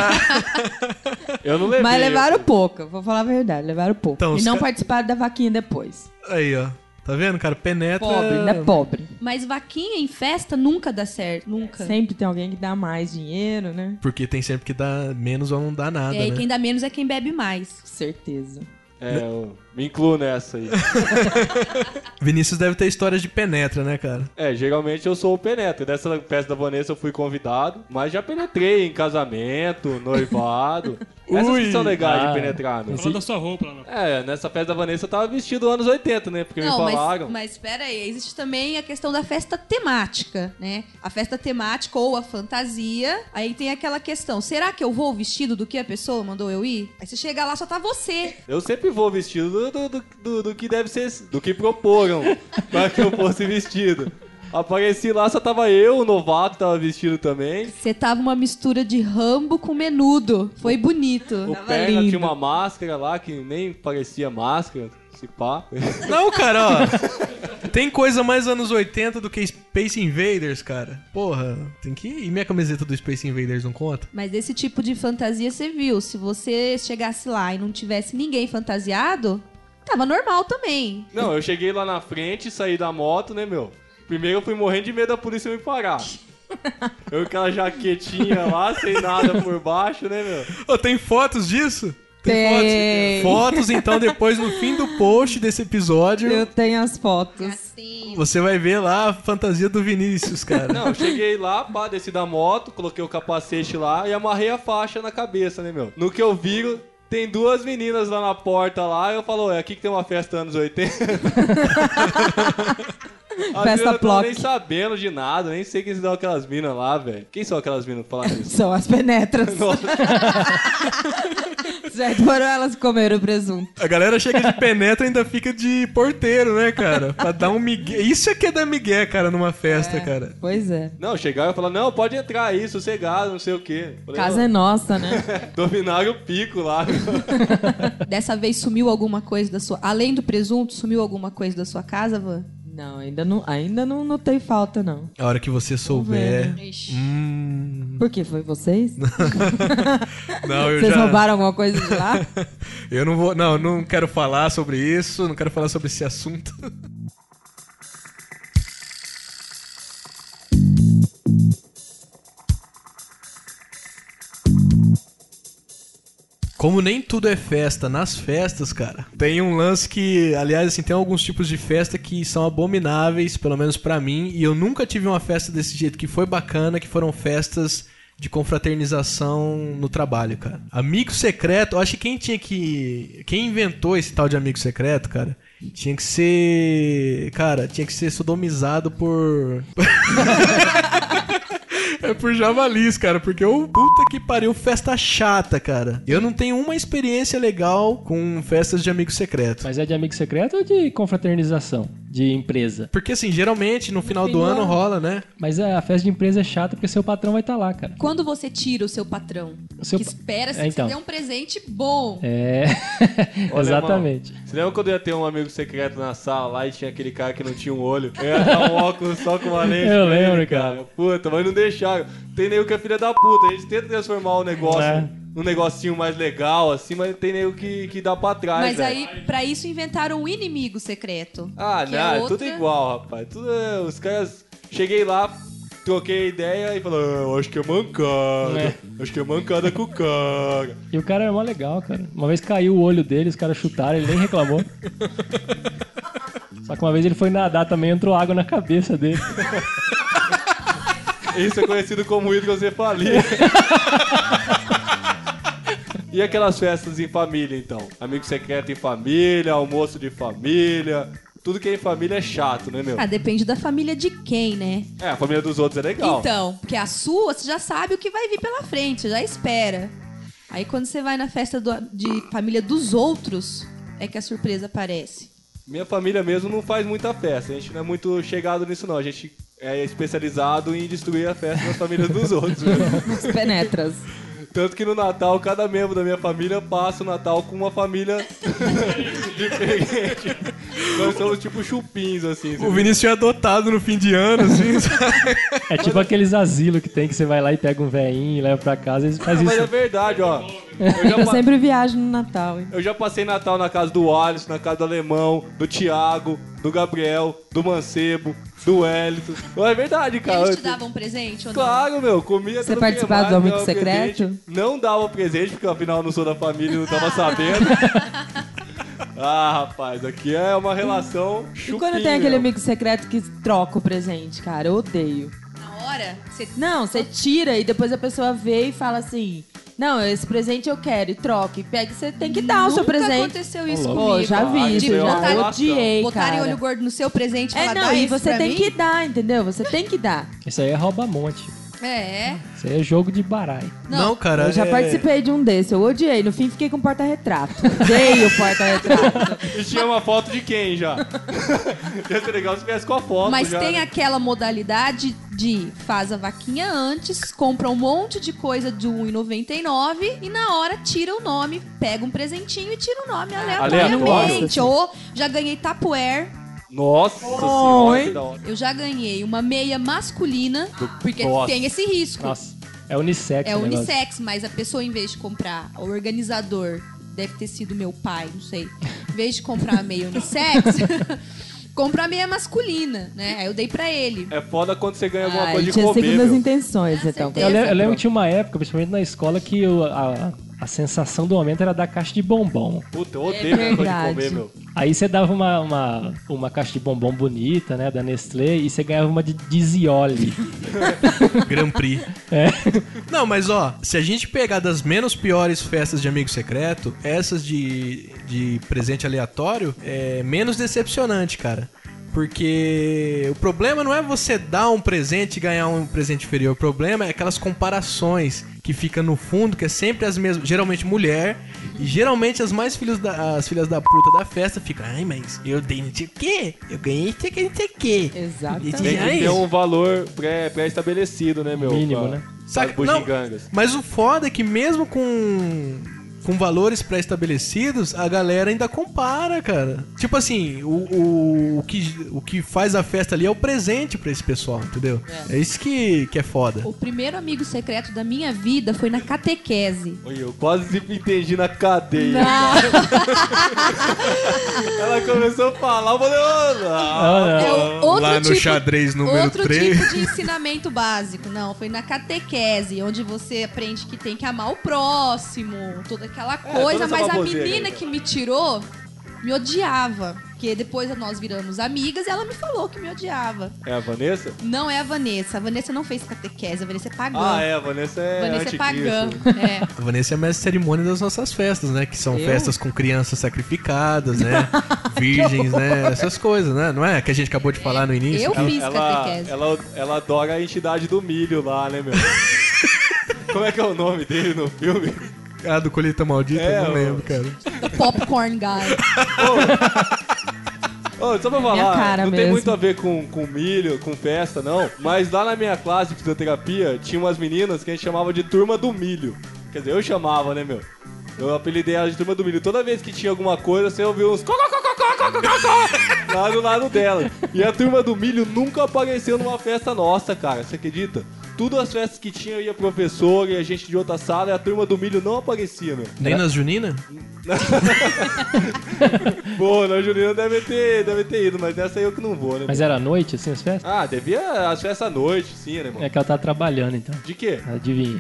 Eu não levei. Mas levaram pouca, vou falar a verdade, levaram pouco. Então, e os não ca- participaram da vaquinha depois. Aí, ó. Tá vendo, cara? Penetra... Pobre, né? Pobre. Mas vaquinha em festa nunca dá certo. Nunca. Sempre tem alguém que dá mais dinheiro, né? Porque tem sempre que dá menos ou não dá nada, E né? quem dá menos é quem bebe mais. Certeza. Eu me incluo nessa aí. Vinícius deve ter histórias de penetra, né, cara? Geralmente eu sou o penetra. Dessa festa da Vanessa eu fui convidado, mas já penetrei em casamento, noivado. Essas que são legais de penetrar, meu. Falou da sua roupa lá. Nessa festa da Vanessa eu tava vestido anos 80, né? Porque Não, me falaram. mas espera aí, existe também a questão da festa temática, né? A festa temática ou a fantasia, aí tem aquela questão, será que eu vou vestido do que a pessoa mandou eu ir? Aí você chega lá, só tá você. Eu sempre vou vestido do que deve ser, do que proporam para que eu fosse vestido. Apareci lá, só tava eu, o novato tava vestido também. Você tava uma mistura de Rambo com Menudo. Foi bonito. O Tava Perna lindo. tinha uma máscara lá que nem parecia máscara, se pá. Não, cara, ó. tem coisa mais anos 80 do que Space Invaders, cara. Porra, tem que ir. E minha camiseta do Space Invaders não conta? Mas esse tipo de fantasia você viu. Se você chegasse lá e não tivesse ninguém fantasiado, tava normal também. Não, eu cheguei lá na frente, saí da moto, né, meu? Primeiro eu fui morrendo de medo da polícia me parar. Eu com aquela jaquetinha lá, sem nada por baixo, né, meu? Ô, tem fotos disso? Tem. Fotos, então, depois no fim do post desse episódio. Eu tenho as fotos. Assim. Você vai ver lá a fantasia do Vinícius, cara. Não, eu cheguei lá, pá, desci da moto, coloquei o capacete lá e amarrei a faixa na cabeça, né, meu? No que eu viro, tem duas meninas lá na porta lá, e eu falo, é aqui que tem uma festa anos 80. Festa eu Plock. nem sabendo de nada, nem sei quem são aquelas minas lá, velho. Quem são aquelas minas pra falar isso? São as penetras. Certo, foram elas que comeram o presunto. A galera chega de penetra e ainda fica de porteiro, né, cara? Pra dar um migué. Isso é que é dar migué, cara, numa festa, cara. Pois é. Não, chegaram e falaram, não, pode entrar aí, sossegado, não sei o quê. Falei, Casa é nossa, né? dominaram o pico lá. Dessa vez sumiu alguma coisa da sua... Além do presunto, sumiu alguma coisa da sua casa, Van? Não, ainda não notei falta, não. A hora que você souber. Por quê? Foi vocês? Não, eu Vocês já... roubaram alguma coisa de lá? Eu não vou... Não quero falar sobre isso, não quero falar sobre esse assunto. Como nem tudo é festa nas festas, cara, tem um lance que, aliás, assim, tem alguns tipos de festa que são abomináveis, pelo menos pra mim, e eu nunca tive uma festa desse jeito que foi bacana, que foram festas de confraternização no trabalho, cara. Amigo secreto, eu acho que quem inventou esse tal de amigo secreto, cara, tinha que ser sodomizado por... É por javalis, cara, porque o puta que pariu, festa chata, cara. Eu não tenho uma experiência legal com festas de amigo secreto. Mas é de amigo secreto ou de confraternização? De empresa? Porque assim, geralmente no final do ano rola, né? Mas a festa de empresa é chata porque seu patrão vai estar lá, cara. Quando você tira o seu patrão, que espera-se que então. você dê um presente bom. É, exatamente. Irmão, você lembra quando eu ia ter um amigo secreto na sala lá e tinha aquele cara que não tinha um olho? Eu ia dar um óculos só com uma lente. Eu lembro, cara. Puta, mas não deixaram. Tem nego que é filha da puta. A gente tenta transformar o negócio num negocinho mais legal, assim, mas tem nego que dá pra trás, Mas véio. aí, pra isso, inventaram um inimigo secreto. Ah, não, é tudo igual, rapaz. Os caras... Cheguei lá, troquei ideia e falou, acho que é mancada. Acho que é mancada com o cara. E o cara era mó legal, cara. Uma vez caiu o olho dele, os caras chutaram, ele nem reclamou. Só que uma vez ele foi nadar também, entrou água na cabeça dele. Isso é conhecido como hidrocefalia. E aquelas festas em família, então? Amigo secreto em família, almoço de família... Tudo que é em família é chato, né, meu? Ah, depende da família de quem, né? É, a família dos outros é legal. Então, porque a sua, você já sabe o que vai vir pela frente, você já espera. Aí quando você vai na festa de família dos outros, é que a surpresa aparece. Minha família mesmo não faz muita festa. A gente não é muito chegado nisso, não. A gente é especializado em destruir a festa das famílias dos outros. As penetras. Tanto que no Natal, cada membro da minha família passa o Natal com uma família diferente. Nós somos tipo chupins, assim. O Vinícius é adotado no fim de ano, assim, sabe? É tipo aqueles asilos que tem, que você vai lá e pega um velhinho e leva pra casa, eles fazem isso. Mas é verdade, ó. Eu sempre viajo no Natal, hein? Eu já passei Natal na casa do Alisson, na casa do Alemão, do Thiago, do Gabriel, do Mancebo, do Wellington. Não é verdade, cara. Eles te davam presente ou não? Claro, meu, comia Você tudo participava que do mais, amigo dava secreto? presente. Não dava presente, porque afinal eu não sou da família e não tava sabendo. Ah, rapaz, aqui é uma relação chupinha. E quando tem aquele amigo secreto que troca o presente, cara? Eu odeio. Na hora? Não, você tira e depois a pessoa vê e fala assim... Não, esse presente eu quero e troca. E pega, você tem que dar o seu presente. Nunca aconteceu isso Pô, comigo. já vi isso, isso é já uma odiei, Botarem cara. olho gordo no seu presente e É, falar, não, dá e isso você pra tem mim? que dar, entendeu? Você tem que dar. Isso aí é rouba-monte. É. Isso aí é jogo de baralho. Não, cara. Eu já participei de um desse, eu odiei. No fim, fiquei com porta-retrato. Odeio o porta-retrato. E tinha uma foto de quem já? Ia ser legal se tivesse com a foto. Mas já, tem né? aquela modalidade de faz a vaquinha antes, compra um monte de coisa de R$1,99 e na hora tira o nome, pega um presentinho e tira o nome aleatoriamente. Aleatório? Ou já ganhei Tupperware Nossa senhora, que da hora. Eu já ganhei uma meia masculina, porque Nossa. tem esse risco. Nossa, é unissex. É o negócio. unissex, mas a pessoa, em vez de comprar, o organizador, deve ter sido meu pai, não sei. Em vez de comprar a meia unissex, compra a meia masculina, né? Aí eu dei pra ele. É foda quando você ganha alguma Ah, coisa ele de tinha comer, segundas meu. intenções, Com então. certeza. Eu lembro que tinha uma época, principalmente na escola, que a sensação do momento era dar caixa de bombom. Puta, eu odeio ganhar coisa de verdade. comer, meu. Aí você dava uma caixa de bombom bonita, né, da Nestlé, e você ganhava uma de Zioli. Grand Prix. É. Não, mas ó, se a gente pegar das menos piores festas de amigo secreto, essas de presente aleatório, é menos decepcionante, cara. Porque o problema não é você dar um presente e ganhar um presente inferior. O problema é aquelas comparações que fica no fundo, que é sempre as mesmas, geralmente mulher, e geralmente as filhas da puta da festa ficam, ai, mas eu dei não sei o quê, eu ganhei não sei o que, não sei o quê. Exatamente. Tem que ter um valor pré-estabelecido, né, meu? Mínimo, né? Saca? Não, Não, mas o foda é que mesmo com valores pré-estabelecidos, a galera ainda compara, cara. Tipo assim, o que faz a festa ali é o presente pra esse pessoal, entendeu? É isso que é foda. O primeiro amigo secreto da minha vida foi na catequese. Oi, eu quase me entendi na cadeia. Ela começou a falar, eu falei, É outro Lá no xadrez número outro 3. tipo de ensinamento básico. Não, foi na catequese, onde você aprende que tem que amar o próximo, toda aquela coisa, toda essa mas a baboseira menina aí, que me tirou me odiava. Porque depois nós viramos amigas e ela me falou que me odiava. É a Vanessa? Não é a Vanessa. A Vanessa não fez catequese, a Vanessa é pagã. Ah, é, a Vanessa é Vanessa é pagã. antiguíssima. É. A Vanessa é a mestre de cerimônia das nossas festas, né? Que são festas com crianças sacrificadas, né? Virgens, né? Essas coisas, né? Não é? Que a gente acabou de falar no início. Eu fiz catequese. Ela adora a entidade do milho lá, né, meu? Como é que é o nome dele no filme? Ah, do Colheita Maldita? Não lembro, cara. The Popcorn Guy. Só pra Minha falar, cara não tem mesmo. muito a ver com milho, com festa, não. Mas lá na minha classe de fisioterapia, tinha umas meninas que a gente chamava de turma do milho. Quer dizer, eu chamava, né, meu? Eu apelidei ela de turma do milho. Toda vez que tinha alguma coisa, você ouvia uns lá do lado dela. E a turma do milho nunca apareceu numa festa nossa, cara. Você acredita? Tudo as festas que tinha, ia professor e a gente de outra sala, e a turma do milho não aparecia, meu. Nem nas Juninas? Pô, na Junina deve ter ido, mas nessa aí eu que não vou, né? Mas era à noite, assim, as festas? Ah, devia as festas à noite, sim, né, irmão? É que ela tá trabalhando, então. De quê? Adivinha.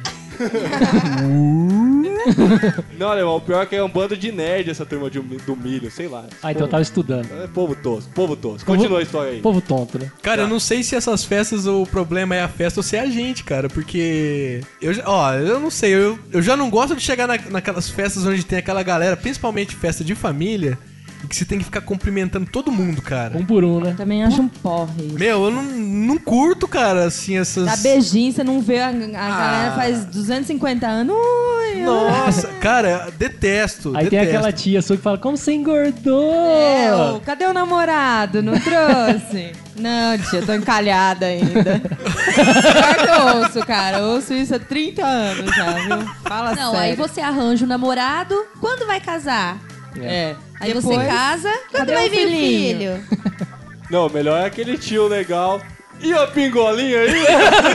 Não, irmão, o pior é que é um bando de nerd essa turma do milho, sei lá. Ah, então eu tava estudando. É povo tosco, povo tosco. Continua a história aí. Povo tonto, né? Cara, eu não sei se essas festas o problema é a festa ou se é a gente, cara, porque... eu não sei, eu já não gosto de chegar naquelas festas onde tem aquela galera, principalmente festa de família, e que você tem que ficar cumprimentando todo mundo, cara. Um por um, né? Também acho um porre. Meu, eu não curto, cara, assim, essas... Dá beijinho, você não vê a galera faz 250 anos. Ui, Nossa, cara, detesto. Aí tem aquela tia sua que fala, como você engordou? Cadê o namorado? Não trouxe? Não, tia, tô encalhada ainda. Pior que eu ouço, cara. Eu ouço isso há 30 anos já, viu? Fala Não, sério. aí você arranja um namorado. Quando vai casar? É. Aí Depois, você casa. Quando cadê vai o vir o filhinho? filho? Não, melhor é aquele tio legal. E a pingolinha aí?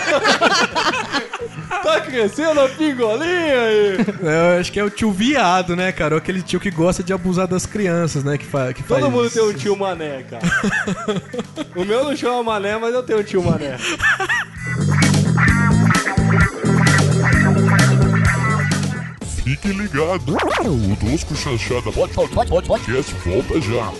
Tá crescendo a pingolinha aí? Eu acho que é o tio viado, né, cara? Ou aquele tio que gosta de abusar das crianças, né? Que faz Todo mundo tem um tio mané, cara. O meu não chama mané, mas eu tenho um tio mané. Fique ligado. O Tosco Chanchada Podcast volta já.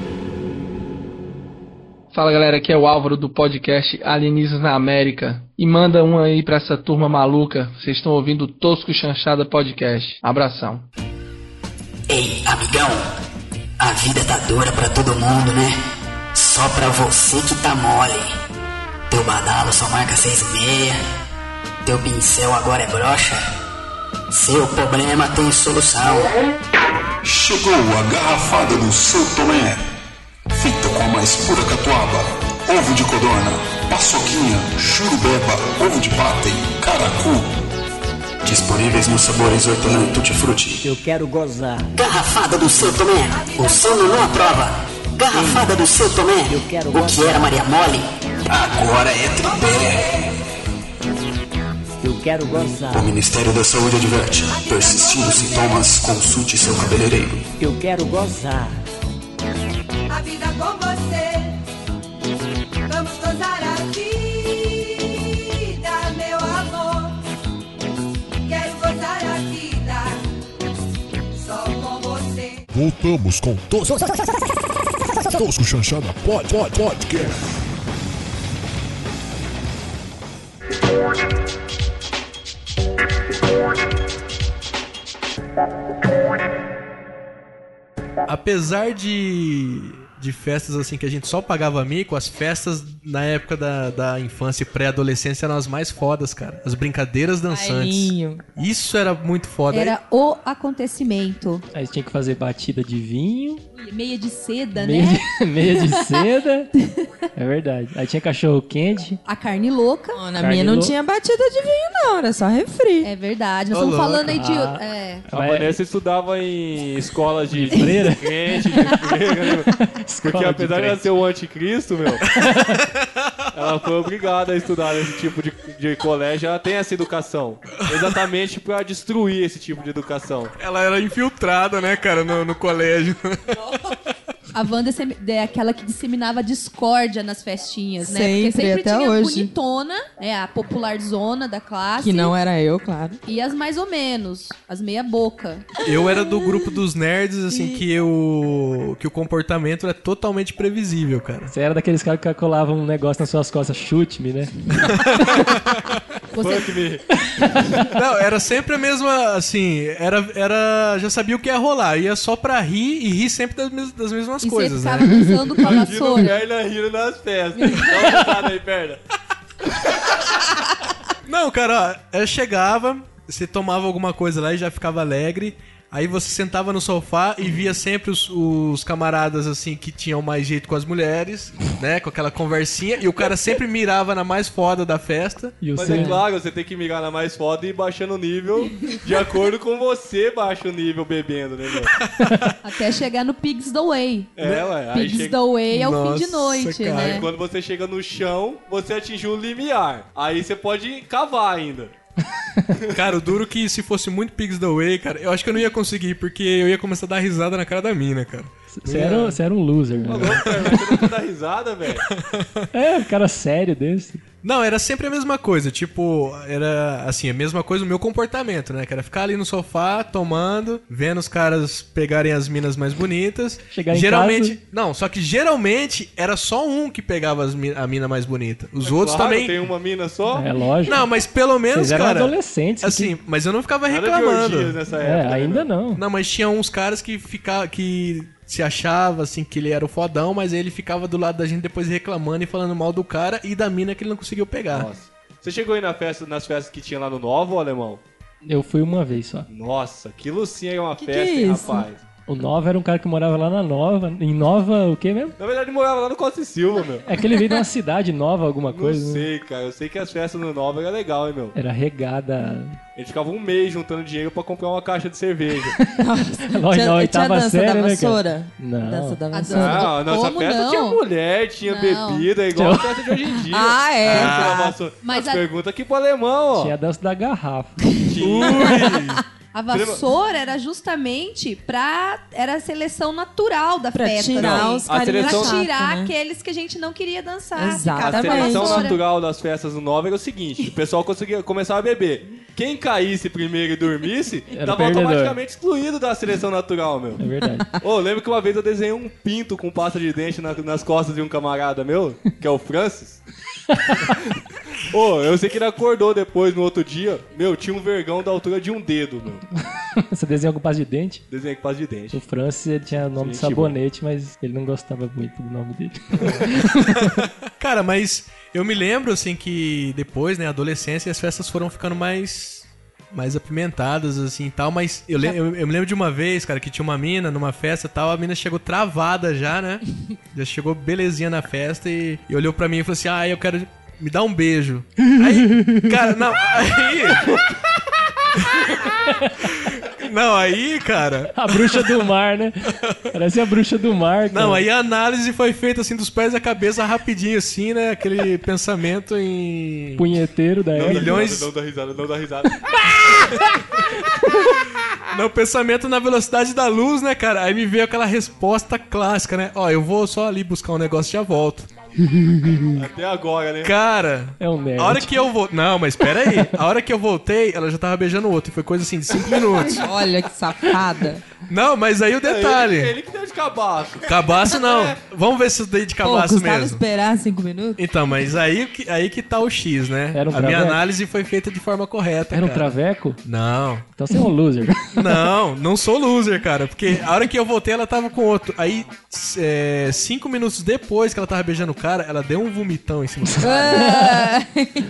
Fala galera, aqui é o Álvaro do podcast Alienígenas na América. E manda um aí pra essa turma maluca. Vocês estão ouvindo o Tosco Chanchada Podcast. Abração. Ei, amigão, a vida tá dura pra todo mundo, né? Só pra você que tá mole. Teu badalo só marca 6,5. Teu pincel agora é broxa. Seu problema tem solução. Chegou a garrafada do seu Tomé. Feita com a mais pura catuaba, ovo de codorna, paçoquinha, churubeba, ovo de pata e caracu. Disponíveis nos sabores hortelã e tutti-frutti. Eu quero gozar. Garrafada do seu Tomé. O sono não aprova. Garrafada do seu Tomé. O que era Maria Mole? Agora é tripé. Eu quero gozar. O Ministério da Saúde adverte. Persistindo os sintomas, consulte seu cabeleireiro. Eu quero gozar. A vida com você. Vamos gozar a vida, meu amor. Quero gozar a vida. Só com você. Voltamos com Tosco Chanchada Podcast. Apesar de festas assim que a gente só pagava mico, as festas na época da infância e pré-adolescência eram as mais fodas, cara. As brincadeiras dançantes. Bailinho. Isso era muito foda. Era o acontecimento. Aí tinha que fazer batida de vinho. Meia de seda, Meia né? meia de seda. É verdade. Aí tinha cachorro quente. A carne louca. Não, na minha não tinha batida de vinho, não. Era só refri. É verdade. Nós estamos falando aí de... A Vanessa estudava em escola de freira. Crente, de freira, né? Porque apesar de ela ser o anticristo, meu, ela foi obrigada a estudar nesse tipo de colégio. Ela tem essa educação. Exatamente pra destruir esse tipo de educação. Ela era infiltrada, né, cara, no colégio. A Wanda é aquela que disseminava discórdia nas festinhas, né? Sempre, Porque sempre até tinha a hoje. bonitona, a popularzona da classe. Que não era eu, claro. E as mais ou menos, as meia boca. Eu era do grupo dos nerds, assim, que o comportamento era totalmente previsível, cara. Você era daqueles caras que colavam um negócio nas suas costas, chute-me, né? Não, era sempre a mesma, assim, já sabia o que ia rolar, ia só pra rir e rir sempre das mesmas coisas, você né? ficava dançando com a vassoura. Perna rindo nas festas. Dá uma risada aí, perna. Não, cara, ó, eu chegava, você tomava alguma coisa lá e já ficava alegre. Aí você sentava no sofá e via sempre os camaradas, assim, que tinham mais jeito com as mulheres, né? Com aquela conversinha. E o cara sempre mirava na mais foda da festa. Mas é claro, você tem que mirar na mais foda e ir baixando o nível de acordo com você baixa o nível bebendo, né, meu? Até chegar no Pigs the Way. Ué. Pigs the Way é o fim de noite, cara. né? Aí quando você chega no chão, você atingiu o limiar. Aí você pode cavar ainda. Cara, o duro que se fosse muito Pigs the Way, cara, eu acho que eu não ia conseguir, porque eu ia começar a dar risada na cara da mina, cara. Você era um loser, né? Você não dá risada, velho? É, um cara sério desse. Não, era sempre a mesma coisa, tipo, era assim, a mesma coisa o meu comportamento, né? Que era ficar ali no sofá, tomando, vendo os caras pegarem as minas mais bonitas. Chegar em geralmente, casa... Não, só que geralmente era só um que pegava a mina mais bonita. Os outros claro, também... tem uma mina só? É lógico. Não, mas pelo menos, Vocês eram cara... adolescentes. Assim, mas eu não ficava Nada de reclamando. orgias nessa época, ainda né? não. Não, mas tinha uns caras que se achava assim que ele era o fodão, mas aí ele ficava do lado da gente depois reclamando e falando mal do cara e da mina que ele não conseguiu pegar. Nossa. Você chegou aí nas festas que tinha lá no Nova, alemão? Eu fui uma vez só. Nossa, aquilo sim é uma Que festa, é hein, isso? rapaz? O Nova era um cara que morava lá na Nova. Em Nova, o quê mesmo? Na verdade, ele morava lá no Costa e Silva, meu. É que ele veio de uma cidade nova, alguma coisa. Não né? sei, cara. Eu sei que as festas no Nova era legal, hein, meu. Era regada. A gente ficava um mês juntando dinheiro pra comprar uma caixa de cerveja. Lógico, na oitava dança série, da né, cara? vassoura? Não. Dança da A vassoura. dança Ah, nossa Como festa não? tinha mulher, tinha Não. bebida, igual a festa de hoje em dia. Ah, é? Mas Mas a- pergunta aqui pro alemão, ó. Tinha a dança da garrafa. A vassoura era justamente era a seleção natural da Pra festa. tirar né? os A carinhas seleção- Pra chato, tirar né? aqueles que a gente não queria dançar. A Exatamente. Ficava com seleção vassoura. natural das festas no Nova era o seguinte: o pessoal começava a beber. Quem caísse primeiro e dormisse, Era tava perdedor. automaticamente excluído da seleção natural, meu. É verdade. Ô, lembro que uma vez eu desenhei um pinto com pasta de dente nas costas de um camarada meu, que é o Francis. Ô, eu sei que ele acordou depois, no outro dia. Meu, tinha um vergão da altura de um dedo, meu. Você desenhou com pasta de dente? Desenhei com pasta de dente. O Francis ele tinha nome de Gente sabonete, mas ele não gostava muito do nome dele. Cara, mas eu me lembro, assim, que depois, né, adolescência, as festas foram ficando mais apimentadas, assim, e tal, mas eu me lembro de uma vez, cara, que tinha uma mina numa festa e tal, a mina chegou travada já, né? Já chegou belezinha na festa e olhou pra mim e falou assim, eu quero... Me dá um beijo. Aí, cara, não, aí... Não, aí, cara... A bruxa do mar, né? Parece a bruxa do mar, cara. Não, aí a análise foi feita assim dos pés à cabeça rapidinho assim, né? Aquele pensamento em... Punheteiro da época. Milhões... Não dá risada. Não, pensamento na velocidade da luz, né, cara? Aí me veio aquela resposta clássica, né? Ó, eu vou só ali buscar um negócio e já volto. Até agora, né? Cara, é um nerd. A hora que eu voltei... Não, mas pera aí. A hora que eu voltei, ela já tava beijando o outro. E foi coisa assim de 5 minutos. Olha que safada. Não, mas aí o detalhe... Ele que deu de cabaço. Cabaço não. Vamos ver se eu dei de cabaço custava mesmo. esperar 5 minutos? Então, mas aí que tá o X, né? Era um a minha traveco? análise foi feita de forma correta, Era um cara. traveco? Não. Então você é um loser. Não sou loser, cara. Porque a hora que eu voltei, ela tava com outro. Aí, 5 minutos depois que ela tava beijando o cara, ela deu um vomitão em cima do cara.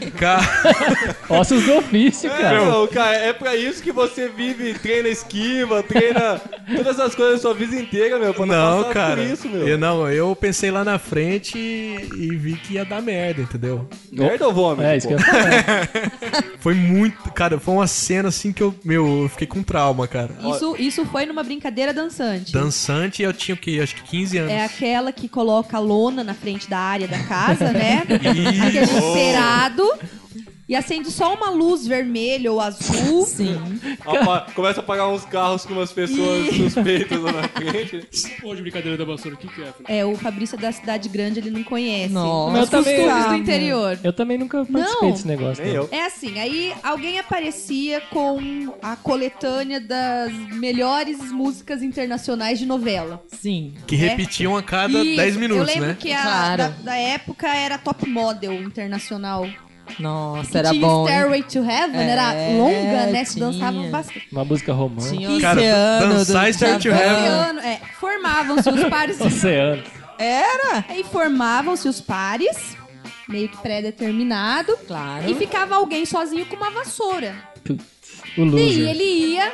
Ossos do ofício, cara. Não, cara, é pra isso que você vive, treina esquiva, treina todas essas coisas a sua vida inteira, meu. Pra não passar cara. por isso, meu. Eu pensei lá na frente e vi que ia dar merda, entendeu? Merda ou vômito? É, isso que eu ia falar. Foi muito... Cara, foi uma cena assim que eu fiquei com trauma, cara. Isso foi numa brincadeira dançante. Dançante, eu tinha o quê? Acho que 15 anos. É aquela que coloca a lona na frente da área da casa, né? Aquele encerado. E acende só uma luz vermelha ou azul. Sim. Começa a apagar uns carros com umas pessoas suspeitas lá na frente. Pô, de brincadeira da vassoura, o que é? É, o Fabrício da cidade grande, ele não conhece. Nossa, Os costumes do interior. Eu também nunca participei desse negócio. Nem eu. É assim, aí alguém aparecia com a coletânea das melhores músicas internacionais de novela. Sim. Que repetiam a cada 10 minutos, eu lembro né? que Claro. da época era Top Model internacional. Nossa, Que era tinha bom, hein? Stairway to Heaven, era longa, né? Se tinha. dançava bastante. Uma música romântica. Tinha Cara, Oceano. dançar do Stairway to Djavan. Heaven. Formavam-se os pares. Oceano. Era? Aí formavam-se os pares, meio que pré-determinado. Claro. E ficava alguém sozinho com uma vassoura. O loser. E ele ia.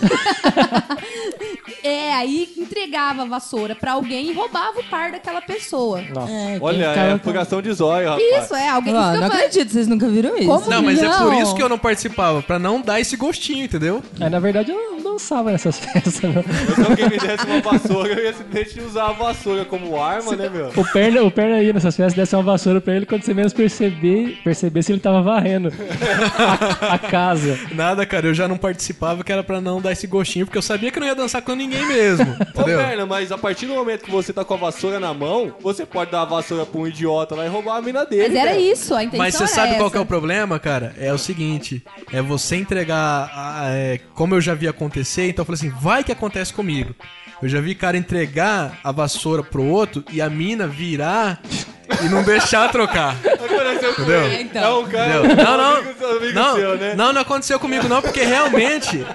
Aí entregava a vassoura pra alguém e roubava o par daquela pessoa. Nossa. Olha, é apuração de zóio, rapaz. Isso, alguém. Ah, isso que eu não falei. acredito, vocês nunca viram isso. Como Não, mas é não? por isso que eu não participava, pra não dar esse gostinho, entendeu? Aí, na verdade, eu não dançava nessas festas, não. Se alguém me desse uma vassoura, eu ia simplesmente usar a vassoura como arma, né, meu? O perna ia nessas festas, desse uma vassoura pra ele, quando você menos percebesse ele tava varrendo a casa. Nada, cara, eu já não participava, que era pra não dar esse gostinho, porque eu sabia que eu não ia dançar com ninguém mesmo, Ô, entendeu? perna, mas a partir do momento que você tá com a vassoura na mão, você pode dar a vassoura pra um idiota lá e roubar a mina dele. Mas era velho. isso, a intenção Mas você era sabe qual essa. que é o problema, cara? É o seguinte, é você entregar, como eu já vi acontecer, então eu falei assim, vai que acontece comigo. Eu já vi cara entregar a vassoura pro outro e a mina virar e não deixar trocar. Aconteceu com Entendeu? ele. Então. É um cara, Entendeu? amigo seu, né? Não aconteceu comigo não, porque realmente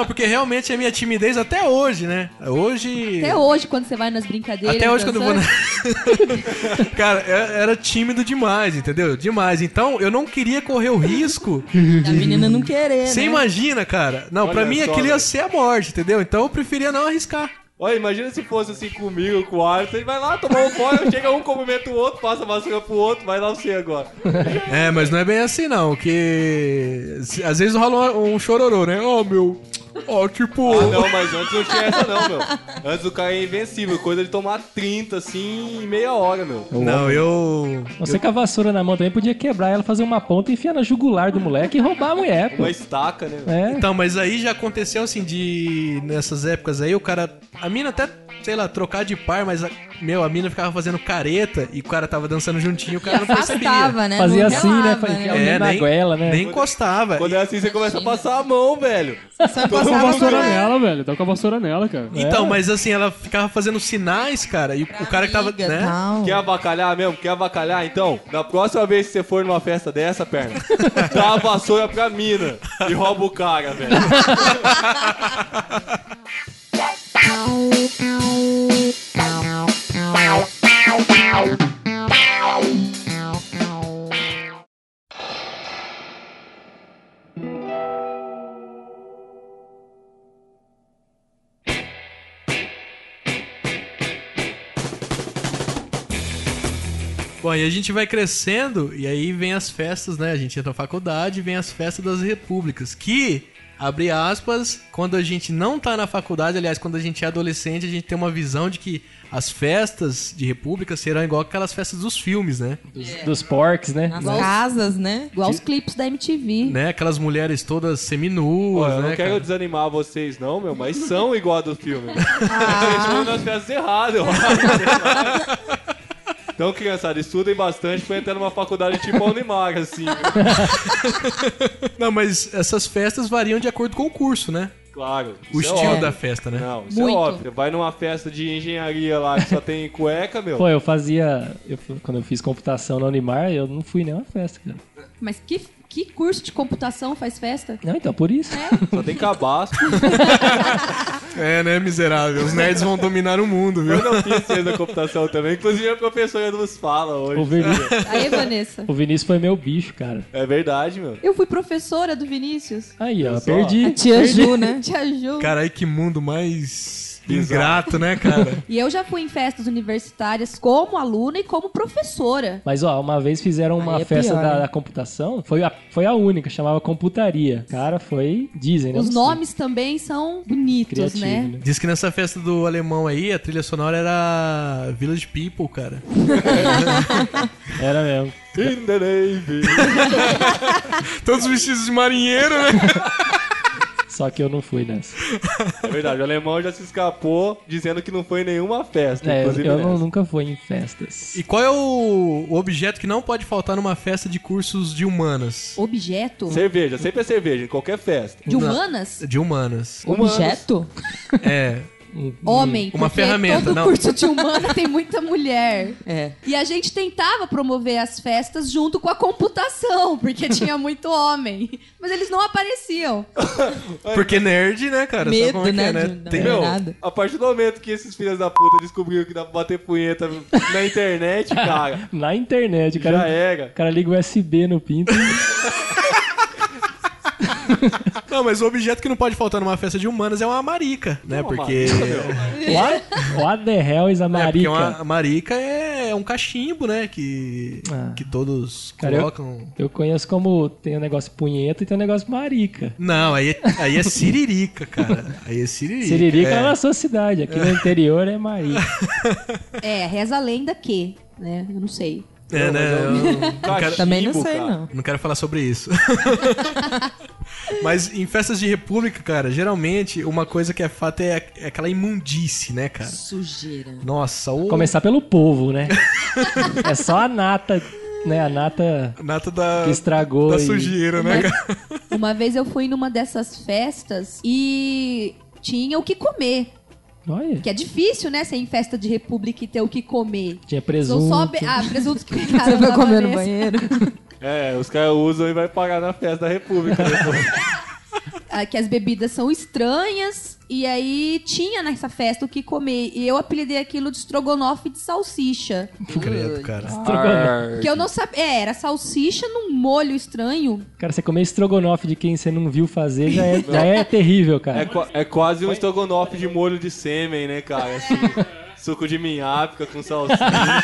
é minha timidez até hoje, né? Até hoje, quando você vai nas brincadeiras. Até hoje, quando eu vou na... dançando. Cara, eu era tímido demais, entendeu? Demais. Então, eu não queria correr o risco. A menina não querer, Você né? imagina, cara? Não, Olha pra mim só, aquilo ia velho. ser a morte, entendeu? Então eu preferia não arriscar. Olha, imagina se fosse assim comigo, com o Arthur. Ele vai lá tomar um fora, chega um, cumprimenta o outro, passa a vassoura pro outro, vai lá você agora. É, mas não é bem assim não, que às vezes rola um chororô, né? Oh, meu... Ó, tipo... Ah, não, mas antes não tinha essa não, meu. Antes o cara é invencível, coisa de tomar 30, assim, em meia hora, meu. Não, eu... Você com a vassoura na mão também podia quebrar ela, fazer uma ponta e enfiar na jugular do moleque e roubar a mulher, pô. Uma estaca, né? É. Então, mas aí já aconteceu assim nessas épocas aí, o cara... A mina até, sei lá, trocar de par, mas a mina ficava fazendo careta e o cara tava dançando juntinho, o cara não percebia. Afastava, né? Fazia Não assim, né? relava, Fazia nem na nem, goela, né? nem encostava. Quando é assim, você começa a passar a mão, velho. Só Tá com a encostava vassoura pra- nela, velho. Tá com a vassoura nela, cara. Então, mas assim, ela ficava fazendo sinais, cara, e o cara que tava, Amiga, né? tal. Quer avacalhar mesmo? Quer avacalhar? Então, na próxima vez que você for numa festa dessa, perna, dá a vassoura pra mina e rouba o cara, velho. Bom, aí a gente vai crescendo e aí vem as festas, né? A gente entra na faculdade e vem as festas das repúblicas, que abre aspas, quando a gente não tá na faculdade, aliás, quando a gente é adolescente, a gente tem uma visão de que as festas de república serão igual aquelas festas dos filmes, né? Dos porcs, né? Nas casas, né? Igual os clipes da MTV. Né? Aquelas mulheres todas seminuas, Eu né, não quero cara? desanimar vocês não, meu, mas são igual a do filme. Vocês foram nas festas erradas, eu acho. Então, criançada, estudem bastante pra entrar numa faculdade tipo a Unimar, assim. Não, mas essas festas variam de acordo com o curso, né? Claro. O isso é estilo óbvio. da festa, né? Não, isso Muito. é óbvio. Você vai numa festa de engenharia lá que só tem cueca, meu. Pô, quando eu fiz computação na Unimar, eu não fui em nenhuma festa, cara. Mas que curso de computação faz festa? Não, então, por isso. Só tem cabaço. É, né, miserável? Os nerds vão dominar o mundo, viu? Eu não fiz ciência da computação também. Inclusive, a professora nos fala hoje. O Vinícius, Aí, Vanessa. o Vinícius foi meu bicho, cara. É verdade, meu. Eu fui professora do Vinícius. Aí, ó, Só. perdi. A tia Ju, né? Tia Ju. Caralho, que mundo mais Bizarro. ingrato, né, cara? E eu já fui em festas universitárias como aluna e como professora. Mas, ó, uma vez fizeram uma Aí é festa pior, da, né? da computação, foi a única, chamava Computaria. Cara, dizem, né? Os Não sei. nomes também são bonitos, Criativo, né? né? Diz que nessa festa do alemão aí, a trilha sonora era Village People, cara. Era mesmo. In the Navy. Todos vestidos de marinheiro, né? Só que eu não fui nessa. É verdade, o alemão já se escapou dizendo que não foi em nenhuma festa. É, inclusive eu nessa. nunca fui em festas. E qual é o objeto que não pode faltar numa festa de cursos de humanas? Objeto? Cerveja, sempre é cerveja, em qualquer festa. De humanas? De humanas. Objeto? É. Homem, Uma porque ferramenta, todo não. curso de humana tem muita mulher. É. E a gente tentava promover as festas junto com a computação, porque tinha muito homem. Mas eles não apareciam. Porque nerd, né, cara? Sabe Medo, como é que né, é, né? de- Tem- Meu, nada. a partir do momento que esses filhos da puta descobriram que dá pra bater punheta na internet, cara, Na internet, o já cara, era. o cara liga o USB no pinto. Não, mas o objeto que não pode faltar numa festa de humanas é uma marica, né? Uma Porque... marica, What the hell is a Porque marica? a marica é um cachimbo, né? Que todos Cara, colocam... Eu conheço como tem o negócio punheta e tem o negócio marica. Não, aí é siririca, cara. Aí é siririca. Siririca é é. na sua cidade, aqui no interior é marica. É, reza a lenda que, né? Eu não sei. É, né? Eu não quero, Também não sei, cara. não. não quero falar sobre isso. Mas em festas de república, cara, geralmente uma coisa que é fato é aquela imundície, né, cara? Sujeira. Nossa, o... Começar pelo povo, né? É só a nata, né? A nata da, que estragou. da e- sujeira, né, cara? Uma vez eu fui numa dessas festas e tinha o que comer. Olha, Que é difícil, né? Ser em festa de república e ter o que comer. tinha São presunto. só presunto que Você pegaram foi na comer no Vanessa. banheiro? É, os caras usam e vai pagar na festa da República depois. Ah, que as bebidas são estranhas. E aí tinha nessa festa o que comer. E eu apelidei aquilo de estrogonofe de salsicha. Credo, cara. Que eu não sabia. É, era salsicha num molho estranho. Cara, você comer estrogonofe de quem você não viu fazer já é terrível, cara. É quase um estrogonofe de molho de sêmen, né, cara? Assim, suco de minhápica com salsicha.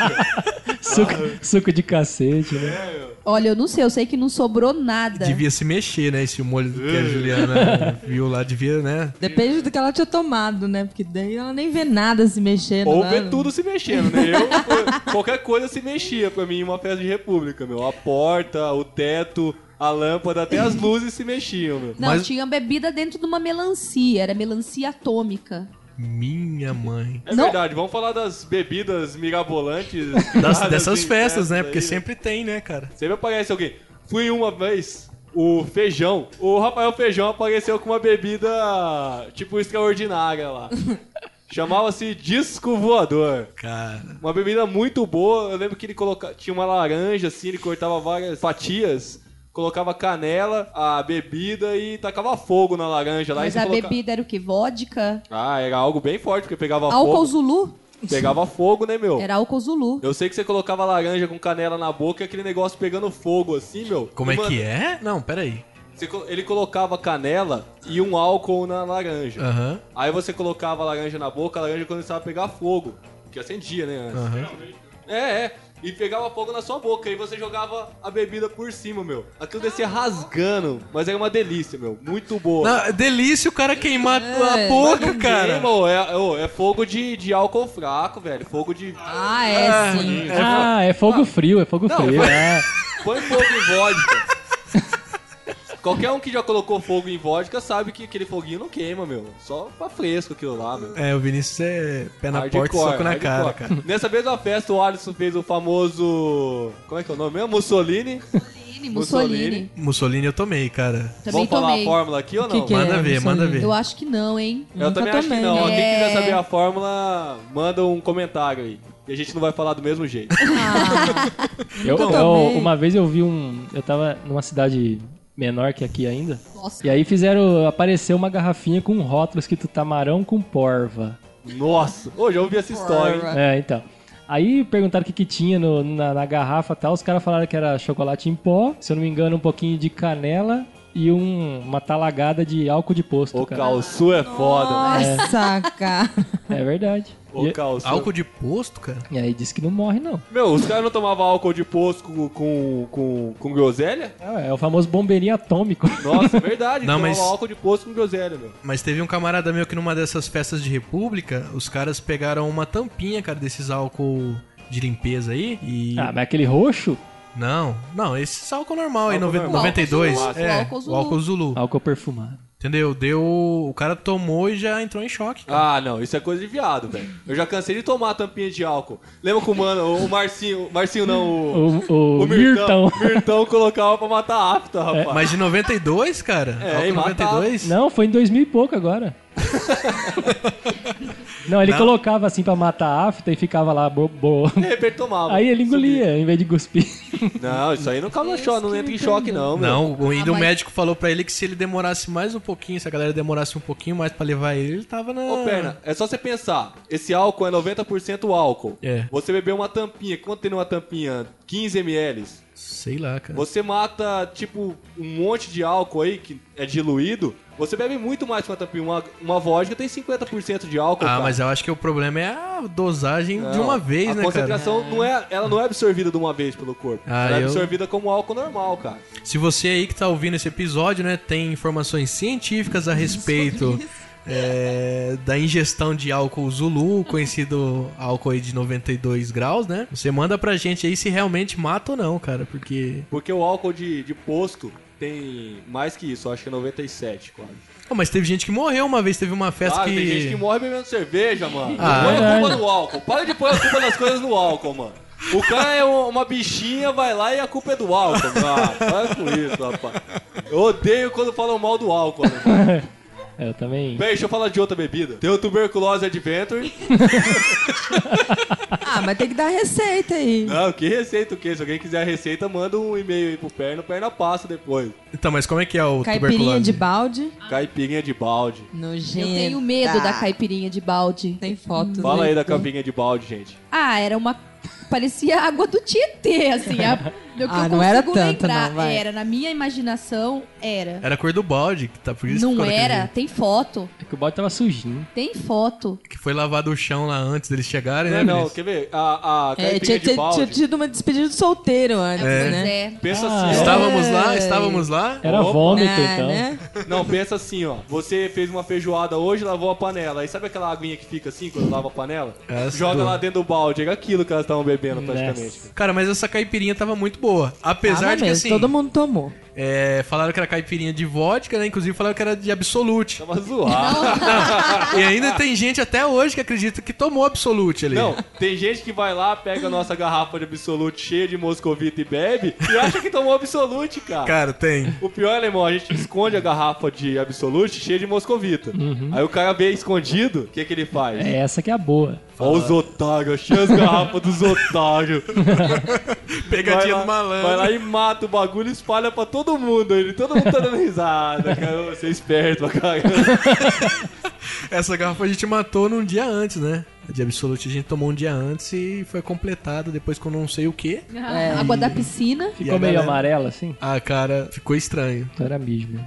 Suco de cacete, né? Olha, eu não sei, eu sei que não sobrou nada. Devia se mexer, né? Esse molho que a Juliana viu lá, devia, né? Depende do que ela tinha tomado, né? Porque daí ela nem vê nada se mexendo. Ou lá. ver tudo se mexendo, né? Qualquer coisa se mexia pra mim em uma festa de república, meu. A porta, o teto, a lâmpada, até as luzes se mexiam, meu. Não, tinha bebida dentro de uma melancia. Era melancia atômica. Minha mãe. É verdade, vamos falar das bebidas mirabolantes. Dessas em festas, né? aí, Porque sempre tem, né, cara? Sempre aparece alguém. Fui uma vez, o Feijão. O Rafael Feijão apareceu com uma bebida, tipo, extraordinária lá. Chamava-se Disco Voador. Cara. Uma bebida muito boa. Eu lembro que ele tinha uma laranja, assim, ele cortava várias fatias. Colocava canela, a bebida e tacava fogo na laranja lá. Mas e a você coloca- bebida era o que? Vodka? Ah, era algo bem forte, porque pegava Álcool fogo. Zulu? Pegava fogo, né, meu? Era álcool Zulu. Eu sei que você colocava laranja com canela na boca e aquele negócio pegando fogo assim, meu. Como é Mano, que é? Não, peraí. Ele colocava canela e um álcool na laranja. Aham. Aí você colocava a laranja na boca, a laranja começava a pegar fogo. Que acendia, né? Antes. Aham. É. e pegava fogo na sua boca. E você jogava a bebida por cima, meu. Aquilo descia rasgando, mas era uma delícia, meu. Muito boa. Delícia o cara queimar a boca, cara. Queima, é fogo de álcool fraco, velho. Fogo de... Sim. É fogo frio, é fogo frio. Põe fogo em vodka. Qualquer um que já colocou fogo em vodka sabe que aquele foguinho não queima, meu. Só pra fresco aquilo lá, meu. O Vinícius é pé na Hardcore, porta e soco na cara, cara. Nessa mesma festa, o Alisson fez o famoso... Como é que é o nome mesmo? Mussolini. Mussolini eu tomei, cara. Vamos falar a fórmula aqui ou não? Manda ver. Eu acho que não, hein? Eu também acho que não. Quem quiser saber a fórmula, manda um comentário aí. E a gente não vai falar do mesmo jeito. Uma vez eu vi eu tava numa cidade menor que aqui ainda. Nossa. E aí apareceu uma garrafinha com rótulos escrito tamarão com porva. Nossa, já ouvi essa história, hein? Então. Aí perguntaram o que tinha na garrafa e tal. Os caras falaram que era chocolate em pó, se eu não me engano, um pouquinho de canela e uma talagada de álcool de posto. O calçu é foda. Nossa, cara. É verdade. Álcool de posto, cara? E aí disse que não morre, não. Meu, os caras não tomavam álcool de posto com groselha? É o famoso bombeirinho atômico. Nossa, é verdade. Não, tomava álcool de posto com groselha, meu. Mas teve um camarada meu que numa dessas festas de república, os caras pegaram uma tampinha, cara, desses álcool de limpeza aí e... mas aquele roxo? Não, esse álcool normal aí, normal. 92. O álcool Zulu. Álcool perfumado. Entendeu? O cara tomou e já entrou em choque, cara. Não, isso é coisa de viado, velho. Eu já cansei de tomar a tampinha de álcool. Lembra que o Marcinho não, o Mirtão. Mirtão colocava pra matar a afta, rapaz. Mas de 92, cara? Em 92? Não, foi em 2000 e pouco agora. Não, ele colocava assim pra matar a afta e ficava lá De repente tomava. Aí ele engolia em vez de cuspir. Não, isso aí não não entra em choque, não, meu. Não, ainda o médico falou pra ele que se ele demorasse mais um pouquinho, se a galera demorasse um pouquinho mais pra levar ele tava na... Ô, Perna, é só você pensar. Esse álcool é 90% álcool. Você beber uma tampinha, quanto tem numa tampinha? 15 ml. Sei lá, cara. Você mata, tipo, um monte de álcool aí, que é diluído. Você bebe muito mais que uma tampinha. Uma vodka tem 50% de álcool, cara. Mas eu acho que o problema é a dosagem de uma vez, né, cara? A concentração não é absorvida de uma vez pelo corpo. Ela é absorvida como álcool normal, cara. Se você aí que tá ouvindo esse episódio, né, tem informações científicas a respeito da ingestão de álcool Zulu, conhecido álcool aí de 92 graus, né? Você manda pra gente aí se realmente mata ou não, cara, porque o álcool de posto tem mais que isso, eu acho que é 97, quase. Mas teve gente que morreu uma vez, teve uma festa que... tem gente que morre bebendo cerveja, mano. Põe a culpa no álcool. Para de pôr a culpa das coisas no álcool, mano. O cara é uma bichinha, vai lá e a culpa é do álcool. Para com isso, rapaz. Eu odeio quando falam mal do álcool, né, mano? Eu também. Bem, deixa eu falar de outra bebida. Tem o Tuberculose Adventure. Mas tem que dar receita aí. Não, que receita o quê? Se alguém quiser a receita, manda um e-mail aí pro Perna, o Perna passa depois. Então, mas como é que é o Caipirinha de balde. Caipirinha de balde. Nojenta. Eu tenho medo da caipirinha de balde. Tem foto. Fala aí da caipirinha de balde, gente. Era uma... Parecia água do Tietê, assim. Não era tanto, não, vai. Era, na minha imaginação, era. Era a cor do balde, que tá por isso não que ficou era, tem foto. É que o balde tava sujinho. Tem foto. Que foi lavado o chão lá antes deles chegarem, né? Não, quer ver? A caipirinha de balde... Tinha tido uma despedida de solteiro antes, né? Pensa assim... Estávamos lá? Era vômito, então. Né? Não, pensa assim, ó. Você fez uma feijoada hoje, lavou a panela. Aí sabe aquela aguinha que fica assim, quando lava a panela? Joga lá dentro do balde. Era aquilo que elas estavam bebendo, praticamente. Cara, mas essa caipirinha tava muito boa. Apesar de que, assim... todo mundo tomou. Falaram que era caipirinha de vodka, né? Inclusive falaram que era de Absolute. Tava zoado. E ainda tem gente até hoje que acredita que tomou Absolute ali. Não, tem gente que vai lá, pega a nossa garrafa de Absolute cheia de moscovita e bebe e acha que tomou Absolute, cara. Cara, tem. O pior, alemão, a gente esconde a garrafa de Absolute cheia de moscovita. Aí o cara vê escondido, o que ele faz? É essa que é a boa. Ó os otários, achei as garrafas dos otários. Pegadinha do malandro. Vai lá e mata o bagulho e espalha pra todo mundo. Todo mundo tá dando risada, cara. Você é esperto pra caramba. Essa garrafa a gente matou num dia antes, né? A de Absolute a gente tomou um dia antes e foi completado depois com não sei o quê. Água da piscina. Ficou meio amarela, assim? Cara, ficou estranho. Então era mesmo.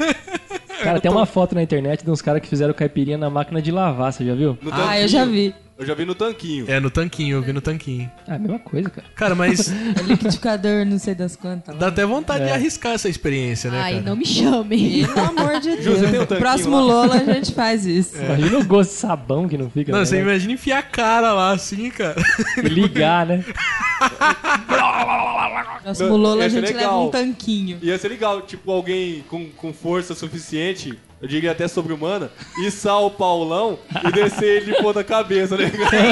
Cara, tem uma foto na internet de uns caras que fizeram caipirinha na máquina de lavar, você já viu? Eu já vi. Eu já vi no tanquinho. É, no tanquinho, eu vi no tanquinho. É a mesma coisa, cara. Cara, mas Liquidificador, não sei das quantas. dá até vontade de arriscar essa experiência, né, Ai, cara? não me chamem. Pelo amor de Ju, você tem um Deus. tanquinho Próximo lá? Lola a gente faz isso. Imagina o gosto de sabão que não fica. Não, né? você imagina enfiar a cara lá assim, cara. E ligar, né? Próximo Lola a Ia ser gente legal. leva um tanquinho. Ia ser legal, tipo, alguém com força suficiente, eu diria até sobre-humana, içar o Paulão e descer ele de ponta cabeça, né?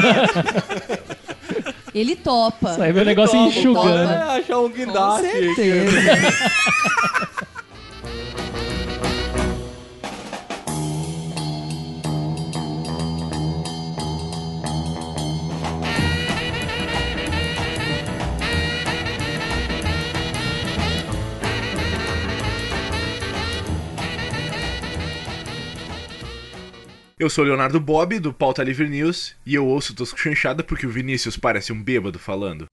Ele topa. Isso aí é um negócio enxugando. É, achar um guindaste. Com certeza. Eu sou o Leonardo Bob, do Pauta Livre News, e eu ouço Tosco Chanchada porque o Vinícius parece um bêbado falando.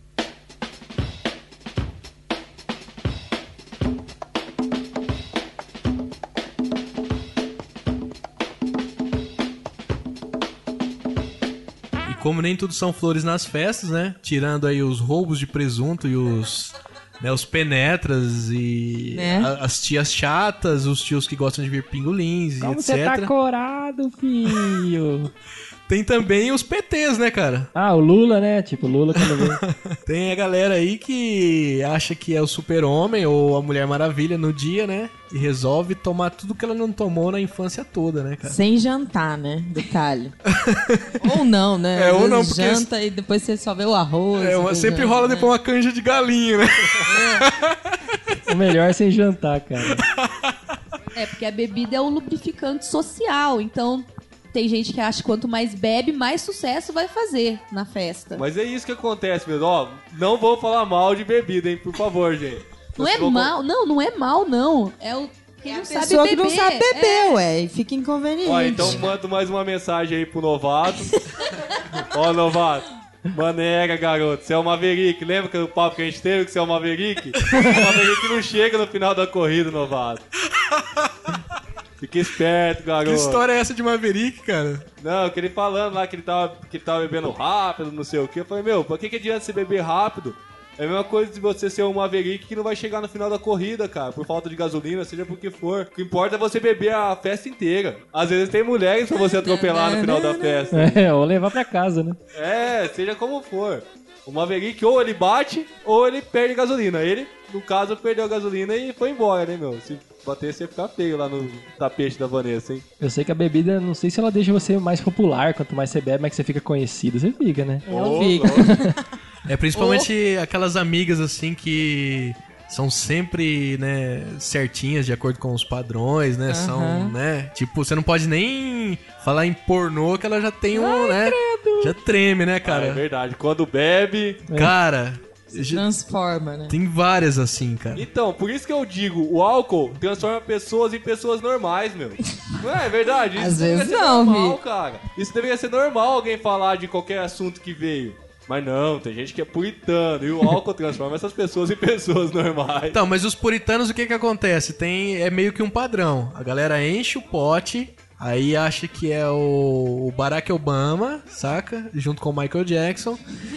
E como nem tudo são flores nas festas, né? Tirando aí os roubos de presunto e os penetras e Né? as tias chatas, os tios que gostam de ver pingolins e Como etc. você tá corado, filho? Tem também os PTs, né, cara? Ah, o Lula, né? Tipo, o Lula quando vem. Tem a galera aí que acha que é o super-homem ou a Mulher Maravilha no dia, né? E resolve tomar tudo que ela não tomou na infância toda, né, cara? Sem jantar, né? Detalhe. Ou não, né? É, Às ou não, vezes porque- janta e depois você só vê o arroz. Sempre rola depois uma canja de galinha, né? O melhor é sem jantar, cara. É, porque a bebida é um lubrificante social, então tem gente que acha que quanto mais bebe, mais sucesso vai fazer na festa. Mas é isso que acontece, meu. Ó, não vou falar mal de bebida, hein, por favor, gente. Não é mal, não é mal, não. É o quem não sabe Pessoa beber. que não sabe beber, ué. E fica inconveniente. Ó, então mando mais uma mensagem aí pro novato. Ó, novato. Maneira, garoto. Você é o Maverick. Lembra que o papo que a gente teve que você é o Maverick? O Maverick não chega no final da corrida, novato. Fica esperto, garoto. Que história é essa de Maverick, cara? Não, que ele falando lá que ele tava bebendo rápido, não sei o que. Eu falei, meu, pra que adianta você beber rápido? É a mesma coisa de você ser um Maverick que não vai chegar no final da corrida, cara, por falta de gasolina, seja por que for. O que importa é você beber a festa inteira. Às vezes tem mulheres pra você atropelar no final da festa. É, ou levar pra casa, né? É, seja como for. O Maverick ou ele bate ou ele perde gasolina. Ele, no caso, perdeu a gasolina e foi embora, né, meu? Se bater, você ia ficar feio lá no tapete da Vanessa, hein? Eu sei que a bebida, não sei se ela deixa você mais popular. Quanto mais você bebe, mais que você fica conhecido. Você fica, né? Eu fico. É principalmente aquelas amigas assim que são sempre, né, certinhas de acordo com os padrões, né? São, né? Tipo, você não pode nem falar em pornô que ela já tem um, né? Já treme, né, cara? É verdade. Quando bebe. Cara, Transforma, né? tem várias assim, cara. Então, por isso que eu digo, o álcool transforma pessoas em pessoas normais, meu. Não é verdade? Isso Às deveria vezes ser não, normal, Vi. cara. Isso deveria ser normal alguém falar de qualquer assunto que veio. Mas não, tem gente que é puritano e o álcool transforma essas pessoas em pessoas normais. Então, mas os puritanos, o que que acontece? É meio que um padrão. A galera enche o pote, aí acha que é o Barack Obama, saca? Junto com o Michael Jackson.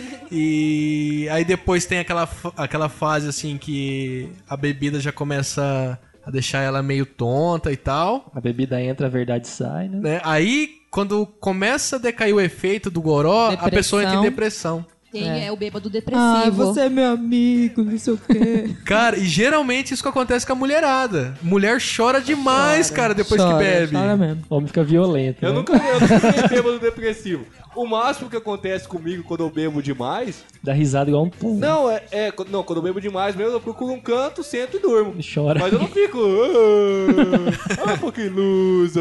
E aí depois tem aquela fase assim que a bebida já começa a deixar ela meio tonta e tal. A bebida entra, a verdade sai, né? Aí, quando começa a decair o efeito do goró, a pessoa entra em depressão. Tem o bêbado depressivo. Ah, você é meu amigo, não sei o quê. Cara, e geralmente isso que acontece com a mulherada. Mulher chora demais, cara, depois que bebe. Chora mesmo. O homem fica violento. Eu né? nunca fui bêbado depressivo. O máximo que acontece comigo quando eu bebo demais... Dá risada igual um pum. Não, não, quando eu bebo demais mesmo, eu procuro um canto, sento e durmo. E chora. Mas eu não fico... Ah, fucking loser.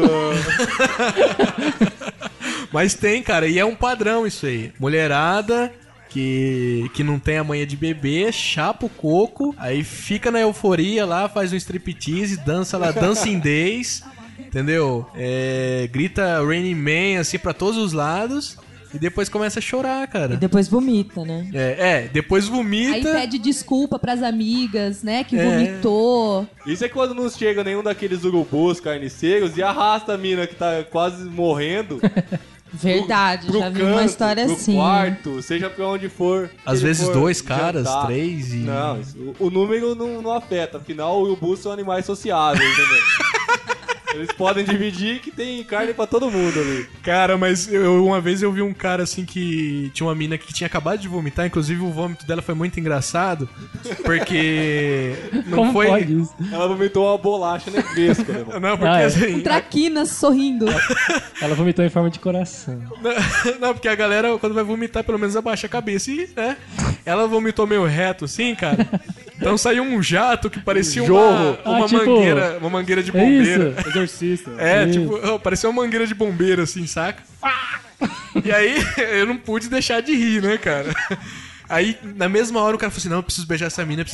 Mas tem, cara, e é um padrão isso aí. Mulherada que não tem a manha de beber, chapa o coco, aí fica na euforia lá, faz um striptease, dança lá, Dancing Days, entendeu? Grita Raining Man assim pra todos os lados e depois começa a chorar, cara. E depois vomita, né? Depois vomita. Aí pede desculpa pras amigas, né, que vomitou. Isso é quando não chega nenhum daqueles urubus carniceiros e arrasta a mina que tá quase morrendo Verdade, pro já vi uma canto, história pro assim. quarto, seja pra onde for. Às ele vezes for 2 caras, jantar. 3 e... Não, o número não afeta. Afinal, o urubu são animais sociáveis, entendeu? Eles podem dividir que tem carne pra todo mundo ali. Cara, mas uma vez eu vi um cara assim que tinha uma mina que tinha acabado de vomitar, inclusive o vômito dela foi muito engraçado, porque não Como foi... pode isso? Ela vomitou uma bolacha negresca, né, mano? Não, porque assim... Um traquinas sorrindo. Ela vomitou em forma de coração. Não, porque a galera, quando vai vomitar, pelo menos abaixa a cabeça e, né? Ela vomitou meio reto, assim, cara. Então saiu um jato que parecia uma tipo, mangueira de bombeiro. Isso, exorcista. Tipo, parecia uma mangueira de bombeiro, assim, saca? E aí, eu não pude deixar de rir, né, cara? Aí, na mesma hora, o cara falou assim, não, eu preciso beijar essa mina,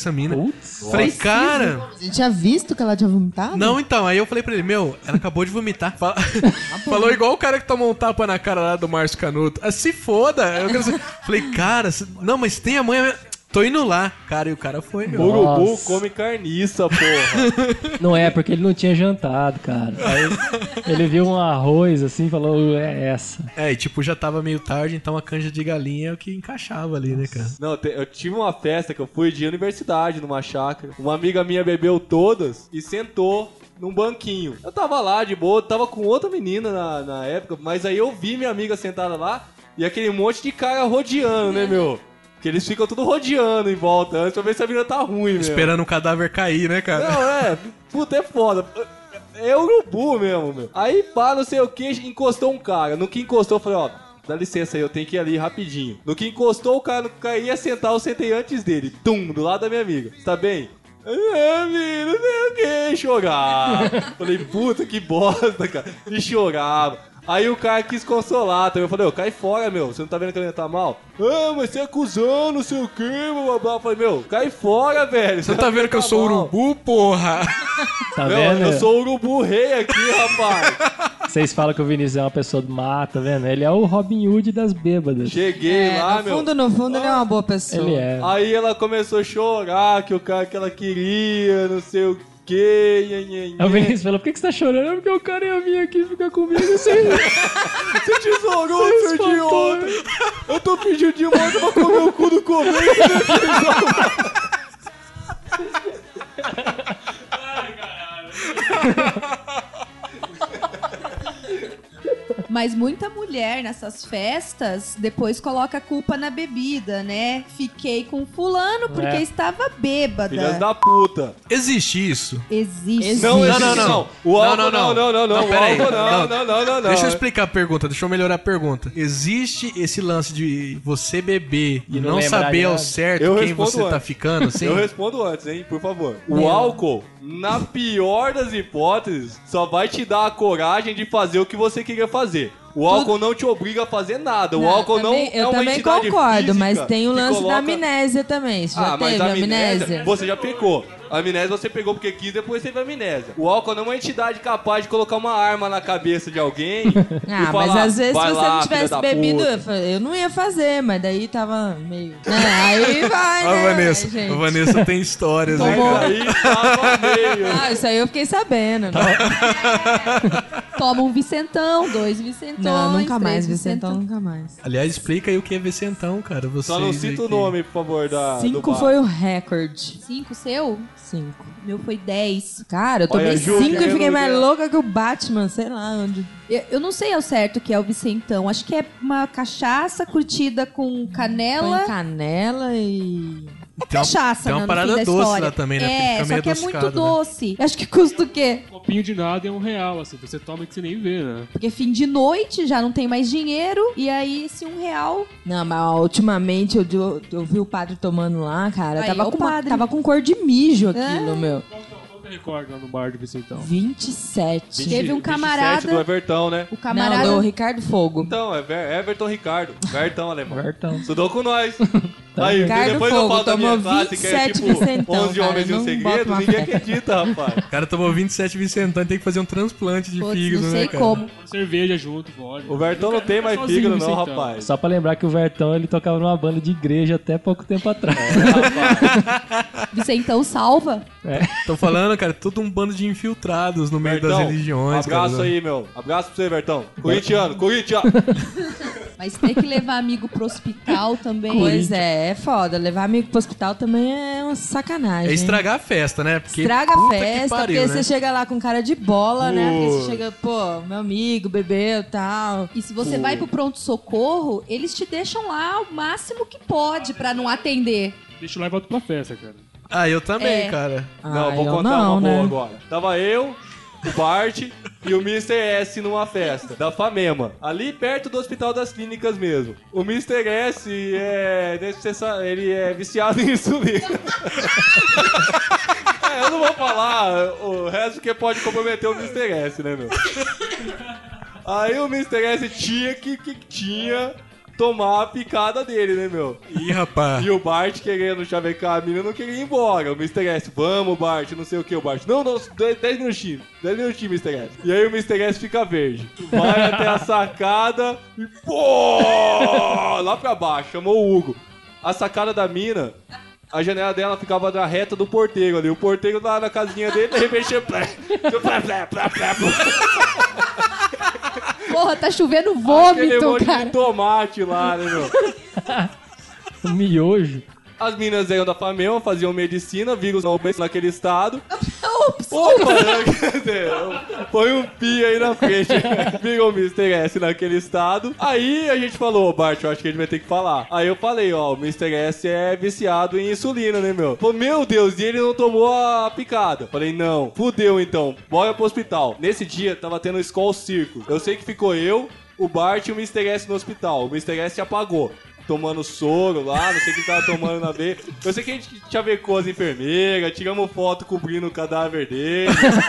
Falei, cara... Você tinha visto que ela tinha vomitado? Não, então, aí eu falei pra ele, ela acabou de vomitar. Falou igual o cara que tomou um tapa na cara lá do Márcio Canuto. Se foda. Falei, cara, não, mas tem a mãe... Tô indo lá, cara, e o cara foi, meu. Urubu come carniça, porra. Não é, porque ele não tinha jantado, cara. Aí ele viu um arroz assim e falou, é essa. E tipo, já tava meio tarde, então a canja de galinha é o que encaixava ali, né, cara? Não, eu tive uma festa que eu fui de universidade, numa chácara. Uma amiga minha bebeu todas e sentou num banquinho. Eu tava lá de boa, tava com outra menina na época, mas aí eu vi minha amiga sentada lá e aquele monte de cara rodeando, né, meu? Que eles ficam tudo rodeando em volta antes pra ver se a vida tá ruim, esperando o cadáver cair, né, cara? Não, puta, é foda. É urubu mesmo, meu. Aí, pá, não sei o que, encostou um cara. No que encostou, eu falei, ó, dá licença aí, eu tenho que ir ali rapidinho. No que encostou, o cara ia sentar, eu sentei antes dele. Tum, do lado da minha amiga. Tá bem? Filho, não sei o que, chorava. Falei, puta, que bosta, cara. E chorava. Aí o cara quis consolar também. Eu falei, cai fora, meu. Você não tá vendo que ele tá mal? Mas você é cuzão, não sei o que, blá, blá. Eu falei, cai fora, velho. Você tá vendo que eu sou urubu, porra? Tá vendo? Eu sou o urubu rei aqui, rapaz. Vocês falam que o Vinícius é uma pessoa do mar, tá vendo? Ele é o Robin Hood das bêbadas. Cheguei lá, no fundo, ele é uma boa pessoa. Ele é. Aí ela começou a chorar, que o cara que ela queria, não sei o que. Aí o Vinícius falou, por que você tá chorando? Porque o cara ia vir aqui ficar comigo sem... Você tesourou, seu idiota. Eu tô pedindo de volta pra comer o cu do começo. Ai, caralho. Mas muita mulher nessas festas depois coloca a culpa na bebida, né? Fiquei com fulano porque estava bêbada. Filhas da puta. Existe isso? Existe. Não. O álcool não. Peraí. Não. Deixa eu explicar a pergunta, deixa eu melhorar a pergunta. Existe esse lance de você beber e não saber ao certo quem você tá ficando, sim? Eu respondo antes, hein, por favor. O álcool, na pior das hipóteses, só vai te dar a coragem de fazer o que você queria fazer. O álcool não te obriga a fazer nada. O álcool não é uma entidade Eu também concordo, física mas tem o lance coloca... da amnésia também. Você já teve amnésia? Você já pegou. A amnésia você pegou porque quis, depois teve amnésia. O álcool não é uma entidade capaz de colocar uma arma na cabeça de alguém e falar, mas às vezes se você lá, não tivesse bebido, eu não ia fazer, mas daí tava meio... aí vai, né, A Vanessa tem histórias, né? Aí tava meio... Isso aí eu fiquei sabendo. Toma um Vicentão, 2 Vicentões. Não, nunca mais, 3 Vicentão, nunca mais. Aliás, explica aí o que é Vicentão, cara. Só não cita o nome, por favor, da 5 foi o recorde. 5 seu? 5. Meu foi 10. Cara, eu tomei 5 e fiquei mais louca que o Batman, sei lá onde. Eu não sei ao certo o que é o Vicentão. Acho que é uma cachaça curtida com canela. Põe canela e... cachaça, tem uma parada doce lá também, né? Só que é muito doce. Acho que custa o quê? Um copinho de nada é R$1, assim. Você toma que você nem vê, né? Porque fim de noite, já não tem mais dinheiro. E aí, esse R$1... Não, mas ultimamente eu vi o padre tomando lá, cara. Aí, tava com cor de mijo aquilo, meu. Quanto recorde lá no bar de Vicentão? 27. Teve um camarada... 27 do Evertão, né? O camarada... Não, do Ricardo Fogo. Então, é Everton Ricardo. Vertão alemão. Vertão. Estudou com nós. Aí, Ricardo depois eu Fogo falo da minha tomou classe, que é 27 tipo Vicentão, 11 homens e cara, um não segredo, bota uma ninguém fé. acredita, rapaz. O cara tomou 27 Vicentão e tem que fazer um transplante de Putz, fígado, não sei né, cara? como. Cerveja junto, vodka. O Vertão não tem mais Sozinho, fígado não, Vicentão. rapaz. Só pra lembrar que o Vertão, ele tocava numa banda de igreja até pouco tempo atrás. Vicentão salva. Tô falando, cara, todo um bando de infiltrados no meio das Vertão, religiões, abraço cara. aí, meu. Abraço pra você, Vertão. Corintiano. Mas ter que levar amigo pro hospital também. Pois é foda. Levar amigo pro hospital também é uma sacanagem. É estragar a festa, né? Porque, Estraga a puta que festa, pariu, porque né? você chega lá com cara de bola, né? Porque você chega, pô, meu amigo, bebeu e tal. E se você vai pro pronto-socorro, eles te deixam lá o máximo que pode pra não atender. Deixa eu lá e volto pra festa, cara. Ah, eu também, É. cara. Não, vou eu contar não, uma boa né? agora. Tava eu, o Bart e o Mr. S numa festa da Famema, ali perto do Hospital das Clínicas mesmo. O Mr. S ele é viciado em insulina. Eu não vou falar o resto porque pode comprometer o Mr. S, né, meu? Aí o Mr. S tinha que tomar a picada dele, né, meu? Ih, rapaz. E o Bart querendo chavecar a menina não queria ir embora. O Mr. S, vamos, Bart, não sei o que, o Bart. Não, 10 minutinhos. 10 minutinhos, Mr. S. E aí o Mr. S fica verde. Vai até a sacada e pô! Lá pra baixo, chamou o Hugo. A sacada da mina, a janela dela ficava na reta do porteiro ali. O porteiro lá na casinha dele, de repente, Porra, tá chovendo aquele vômito, monte cara. de tomate lá, né, meu? O miojo. As minas eram da Famema, faziam medicina, vírus não naquele estado. Ops, Opa, quer dizer, põe um pi aí na frente. Virou o Mr. S naquele estado. Aí a gente falou, Bart, eu acho que a gente vai ter que falar. Aí eu falei, ó, o Mr. S é viciado em insulina, né, meu? Falei, meu Deus, e ele não tomou a picada. Falei, não, fudeu então, bora pro hospital. Nesse dia, tava tendo Skol Circo. Eu sei que ficou eu, o Bart e o Mr. S no hospital. O Mr. S se apagou. Tomando soro lá, não sei o que tava tomando na veia. Eu sei que a gente chavecou as enfermeiras, tiramos foto cobrindo o cadáver dele.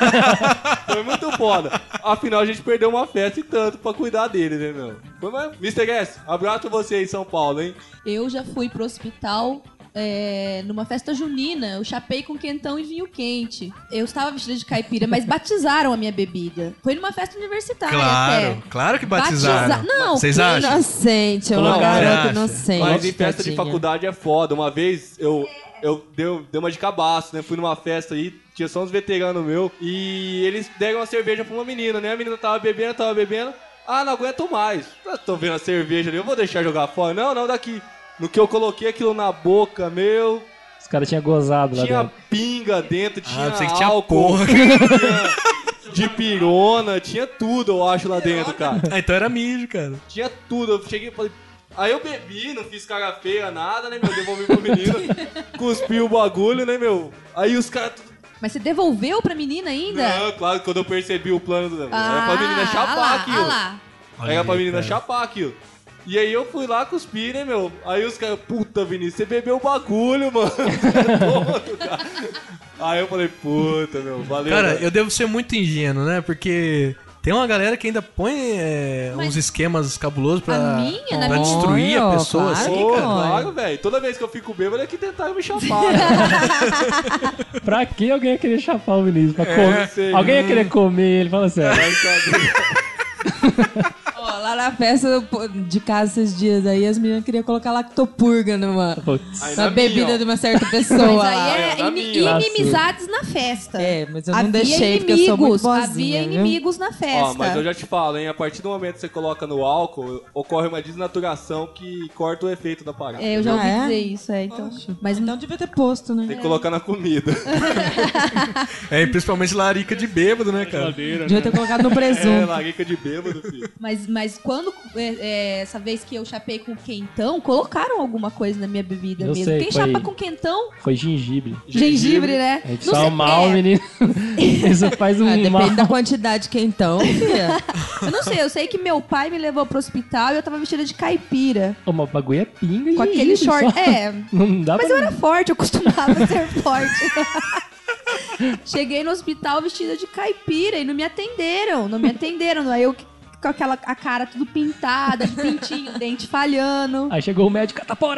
Foi muito foda. Afinal, a gente perdeu uma festa e tanto pra cuidar dele, né, meu? Foi mais... Mr. S, abraço pra você em São Paulo, hein? Eu já fui pro hospital numa festa junina. Eu chapei com quentão e vinho quente. Eu estava vestida de caipira, mas batizaram a minha bebida. Foi numa festa universitária até. Claro que batizaram. Não, Vocês quem- acham? Inocente, é uma garota inocente. Mas em festa de tadinha. faculdade é foda. Uma vez eu dei uma de cabaço, né? Fui numa festa aí, tinha só uns veteranos meus, e eles deram uma cerveja pra uma menina, né? A menina tava bebendo. Ah, não aguento mais. Eu tô vendo a cerveja ali, eu vou deixar jogar fora. Não, daqui. No que eu coloquei aquilo na boca, meu... Os caras tinham gozado lá Tinha dentro. pinga dentro, tinha pensei que tinha álcool, porra. tinha dipirona, tinha tudo, eu acho, lá dentro, cara. Ah, então era mijo, cara. Tinha tudo, eu cheguei e falei... Aí eu bebi, não fiz cara feia, nada, né, meu? Devolvi pro menino, cuspi o bagulho, né, meu? Aí os caras... Mas você devolveu pra menina ainda? Não, claro, quando eu percebi o plano do... Ah, era pra menina chapar lá, aquilo. lá. Era pra menina chapar aquilo. E aí eu fui lá cuspir, né, meu? Aí os caras, puta, Vinícius, você bebeu o bagulho, mano. Tonto, cara. Aí eu falei, puta, meu, valeu. Cara, velho. eu devo ser muito ingênuo, né? Porque tem uma galera que ainda põe uns esquemas cabulosos pra, na pra minha? destruir a pessoa, claro assim, Pô, cara. claro, velho. Toda vez que eu fico bêbado é que tentaram me chapar. Pra que alguém ia querer chapar o Vinícius? Pra É, comer? sei. Alguém ia querer comer ele, fala sério. Vai saber. Ó, lá na festa de casa esses dias aí, as meninas queriam colocar lactopurga numa Putz. na bebida de uma certa pessoa. Mas lá. aí é na minha. inimizades na festa. É, mas eu não Havia deixei, porque eu sou muito boazinha, Havia viu? inimigos na festa. Ó, mas eu já te falo, hein? A partir do momento que você coloca no álcool, ocorre uma desnaturação que corta o efeito da parada. É, eu já ouvi Ah, é? dizer isso, então. Mas Então devia ter posto, né? Tem que colocar na comida. É, principalmente larica de bêbado, né, cara? Geladeira, Devia né? ter colocado no É, presunto. larica de bêbado, filho. Mas quando essa vez que eu chapei com quentão, colocaram alguma coisa na minha bebida Eu mesmo. sei, Quem foi- chapa com quentão? Foi gengibre. Gengibre, né? A gente Não fala sei- mal, menino. Isso faz um Ah, depende mal. da quantidade de quentão, filha. Eu não sei, eu sei que meu pai me levou pro hospital e eu tava vestida de caipira. Ô, mas o bagulho é pinga e Com aquele gengibre short. só. É. Não dá Mas pra... eu era forte, eu costumava ser forte. Cheguei no hospital vestida de caipira e não me atenderam. Aí eu com a cara tudo pintada, de pintinho, dente falhando. Aí chegou o médico, catapora.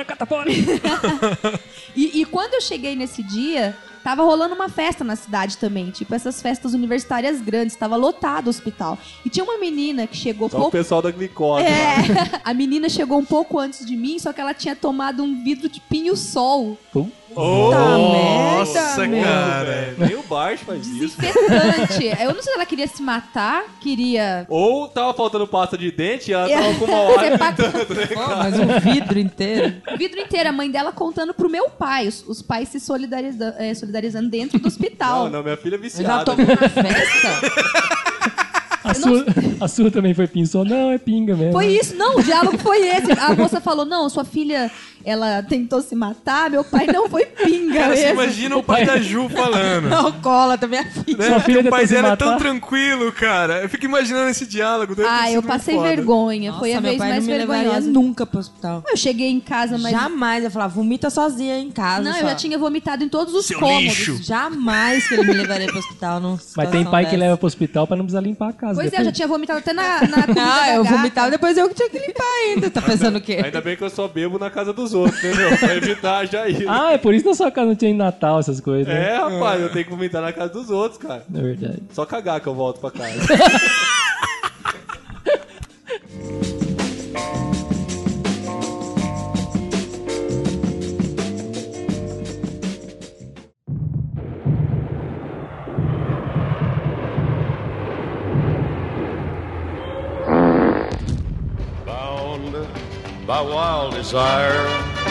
E quando eu cheguei nesse dia, tava rolando uma festa na cidade também. Tipo, essas festas universitárias grandes. Tava lotado o hospital. E tinha uma menina que chegou Só o pessoal da glicose. A menina chegou um pouco antes de mim, só que ela tinha tomado um vidro de pinho-sol. Nossa, cara. Nem o baixo faz isso. Desinfetante. Eu não sei se ela queria se matar, queria... Ou tava faltando pasta de dente e ela tava com uma hora gritando, né, cara? Mas um vidro inteiro. O vidro inteiro, a mãe dela contando pro meu pai. Os pais se solidarizando dentro do hospital. Não, minha filha é Já viciada. tomou na festa? A sua também foi pinçou? Não, é pinga mesmo. Foi isso, não, o diálogo foi esse. A moça falou, não, sua filha, ela tentou se matar, meu pai não foi pinga Cara, você mesmo. imagina o pai da Ju falando. Alcoólatra, minha filha. Né? Sua filha Porque o pai tentou se dela é matar? tão tranquilo, cara. Eu fico imaginando esse diálogo. deve ter Ah, sido eu muito passei foda. vergonha, foi a meu vez pai mais não me levaria vergonhosa. nunca pro hospital. Eu cheguei em casa, mas... Jamais. Eu falava, vomita sozinha em casa. Não, só. eu já tinha vomitado em todos os Seu cômodos. lixo. Jamais que ele me levaria pro hospital. Mas tem pai que leva pro hospital pra não precisar limpar a casa. Pois é, eu depois. já tinha vomitado até na comida da eu gata. vomitava, depois eu que tinha que limpar ainda. Tá pensando o quê? Ainda bem que eu só bebo na casa dos outros, entendeu? Pra evitar já ir. Ah, é por isso que na sua casa não tinha Natal, essas coisas. né? É, rapaz, eu tenho que vomitar na casa dos outros, cara. É verdade. Só cagar que eu volto pra casa. Bound by wild desire.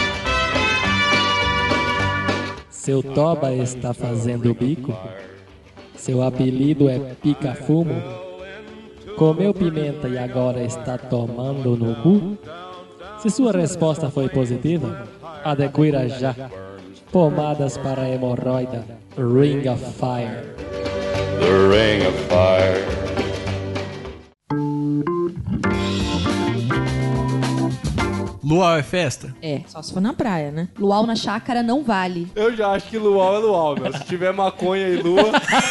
Seu Toba está fazendo bico? Seu apelido é Pica-Fumo? Comeu pimenta e agora está tomando no cu? Se sua resposta foi positiva, adquira já. Pomadas para hemorroida, Ring of Fire. The ring of fire. Luau é festa? É. Só se for na praia, né? Luau na chácara não vale. Eu já acho que luau é luau, meu. Se tiver maconha e lua...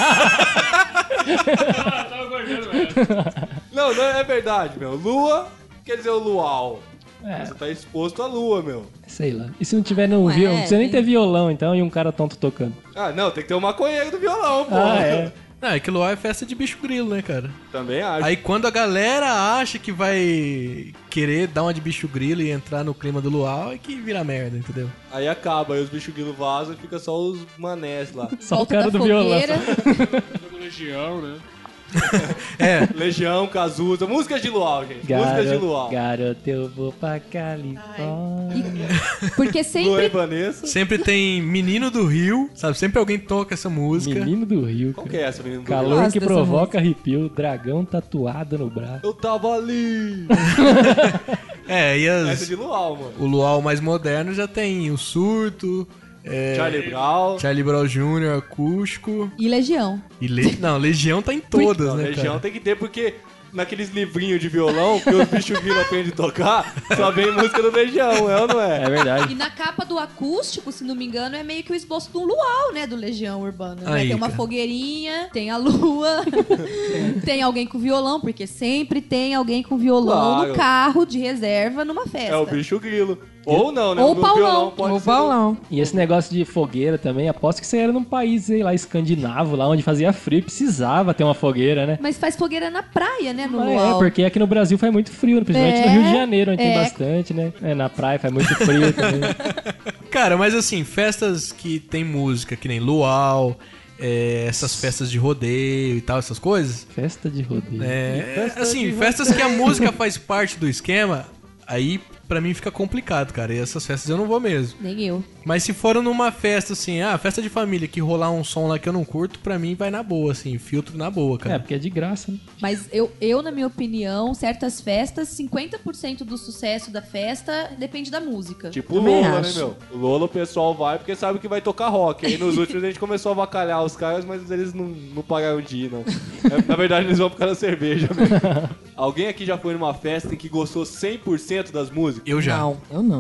Não, é verdade, meu. Lua quer dizer o luau. É. Você tá exposto à lua, meu. Sei lá. E se não tiver não Ué, não precisa nem tem- ter violão, então, e um cara tonto tocando. Ah, não, tem que ter um maconheiro do violão, pô. Ah, é. Não, é que luau é festa de bicho grilo, né, cara? Também acho. Aí quando a galera acha que vai querer dar uma de bicho grilo e entrar no clima do luau, é que vira merda, entendeu? Aí acaba, aí os bichos grilo vazam e fica só os manés lá. Só Volta o cara da do violão. fogueira. Legião, né? Legião, Cazuza, músicas de luau, gente. Músicas de luau. Garoto, eu vou pra Califórnia. Porque Lua e sempre... Vanessa. Sempre tem Menino do Rio, sabe? Sempre alguém toca essa música. Menino do Rio, Qual cara. que é essa, menino? Calor gosto que dessa provoca arrepio, dragão tatuado no braço. Eu tava ali. É, e Essa é de luau, mano. o luau mais moderno já tem o Surto, Charlie Brown. Charlie Brown Jr., Acústico E Legião. e Não, Legião tá em todas, Não, né, Legião cara? tem que ter, porque naqueles livrinhos de violão que os bichos grilo aprendem a tocar, só vem música do Legião, é ou não é? É verdade. E na capa do acústico, se não me engano, é meio que o esboço de um luau, né? Do Legião Urbana. Né? Aí, Tem uma cara. fogueirinha, tem a lua, tem alguém com violão, porque sempre tem alguém com violão Claro. no carro de reserva numa festa. É o bicho grilo. Ou não, né? Ou O Paulão. violão pode Ou ser Paulão. E esse negócio de fogueira também, aposto que você era num país, sei lá, escandinavo, lá onde fazia frio, precisava ter uma fogueira, né? Mas faz fogueira na praia, né? No Mas luau. é, porque aqui no Brasil faz muito frio, principalmente É, no Rio de Janeiro, onde tem é. bastante, né? É, na praia faz muito frio também. Cara, mas assim, festas que tem música, que nem luau, essas festas de rodeio e tal, essas coisas. Festa de rodeio. Assim, festas que a música faz parte do esquema, aí pra mim fica complicado, cara. E essas festas eu não vou mesmo. Nem eu. Mas se for numa festa assim, festa de família, que rolar um som lá que eu não curto, pra mim vai na boa, assim, filtro na boa, cara. É, porque é de graça, né? Mas eu, na minha opinião, certas festas, 50% do sucesso da festa depende da música. Tipo o Também Lola, acho. né, meu? O Lola o pessoal vai porque sabe que vai tocar rock. Aí nos últimos a gente começou a avacalhar os caras, mas eles não pagaram de ir, não. Na verdade, eles vão por causa da cerveja mesmo. Alguém aqui já foi numa festa em que gostou 100% das músicas? Eu já. Não, eu não.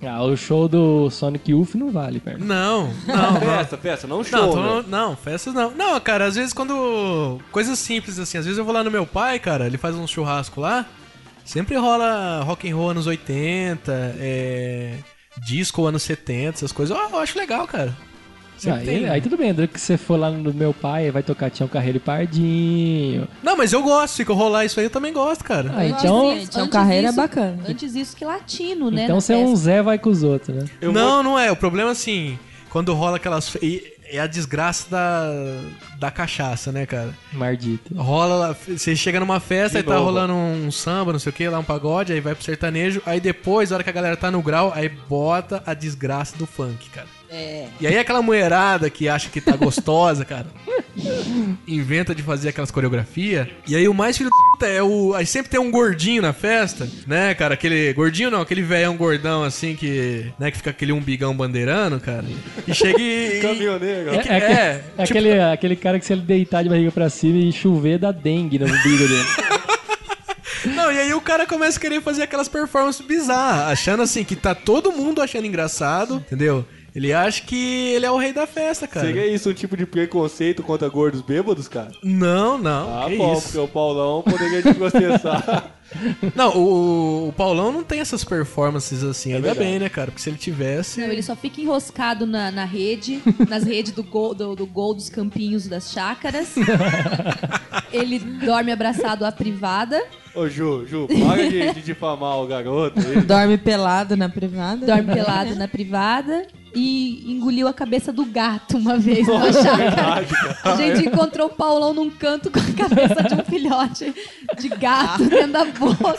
Ah, o show do Sonic Youth não vale, perto. Não. Festa, não show, Não, festas não. Não, cara, às vezes quando... Coisas simples, assim. Às vezes eu vou lá no meu pai, cara, ele faz um churrasco lá. Sempre rola rock and roll anos 80, disco anos 70, essas coisas. Eu acho legal, cara. Aí tudo bem, que você for lá no meu pai, vai tocar Tião Carreiro e Pardinho. Não, mas eu gosto, se eu rolar isso aí eu também gosto, cara. Então... Tião Carreiro é bacana. Antes isso que latino, né? Então você é um Zé vai com os outros, né? Não é. O problema, assim, quando rola aquelas... É a desgraça da cachaça, né, cara? Mardita. Rola lá, você chega numa festa e tá rolando um samba, não sei o que, lá um pagode, aí vai pro sertanejo, aí depois, na hora que a galera tá no grau, aí bota a desgraça do funk, cara. E aí aquela mulherada que acha que tá gostosa, cara, inventa de fazer aquelas coreografias, e aí o mais filho da é aí sempre tem um gordinho na festa, né, cara, aquele gordinho não, aquele velhão gordão assim que, né, que fica aquele umbigão bandeirando, cara, e chega e... Caminhoneiro. Aquele cara que se ele deitar de barriga pra cima e chover dá dengue no umbigo dele. Não, e aí o cara começa a querer fazer aquelas performances bizarras, achando assim que tá todo mundo achando engraçado, entendeu? Ele acha que ele é o rei da festa, cara. Seria isso um tipo de preconceito contra gordos bêbados, cara? Não. Ah, que bom, isso? porque o Paulão poderia te processar. Não, o Paulão não tem essas performances assim, ainda verdade. bem, né, cara? Porque se ele tivesse... Não, ele só fica enroscado na rede, nas redes do gol dos campinhos das chácaras. Ele dorme abraçado à privada. Ô, Ju, para de difamar o garoto. Dorme pelado na privada. Dorme pelado na privada. E engoliu a cabeça do gato uma vez na chácara. A gente encontrou o Paulão num canto com a cabeça de um filhote de gato dentro da boca.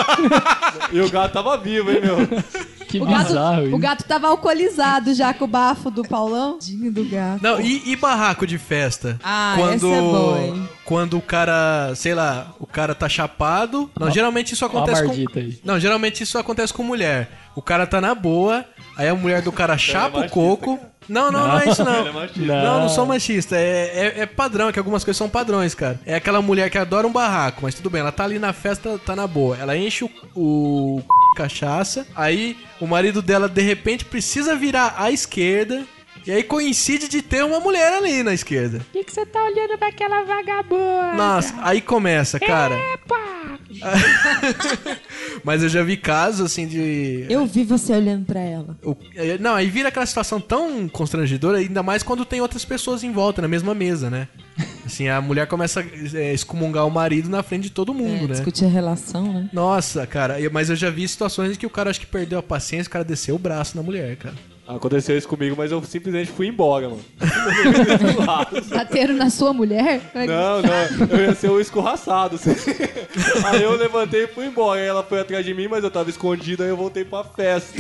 E o gato tava vivo, hein, meu? Que bizarro isso. O gato tava alcoolizado já com o bafo do Paulão. Do gato. Não, e barraco de festa? Essa é boa, hein? Quando o cara, sei lá, o cara tá chapado. Não, geralmente isso acontece Não, geralmente isso acontece com mulher. O cara tá na boa, aí a mulher do cara chapa o coco. Não é isso não. Não sou machista. É padrão, é que algumas coisas são padrões, cara. É aquela mulher que adora um barraco, mas tudo bem, ela tá ali na festa, tá na boa. Ela enche o cachaça, aí o marido dela de repente precisa virar à esquerda. E aí coincide de ter uma mulher ali na esquerda. Por que você tá olhando pra aquela vagabunda? Nossa, aí começa, cara. Epa! Mas eu já vi casos assim de... Eu vi você olhando pra ela. Não, aí vira aquela situação tão constrangedora, ainda mais quando tem outras pessoas em volta, na mesma mesa, né? Assim, a mulher começa a excomungar o marido na frente de todo mundo, né? Discutir a relação, né? Nossa, cara, mas eu já vi situações em que o cara acho que perdeu a paciência, o cara desceu o braço na mulher, cara. Aconteceu isso comigo, mas eu simplesmente fui embora, mano. Bateram na sua mulher? Não, eu ia ser o escorraçado. Assim. Aí eu levantei e fui embora. Aí ela foi atrás de mim, mas eu tava escondido, aí eu voltei pra festa.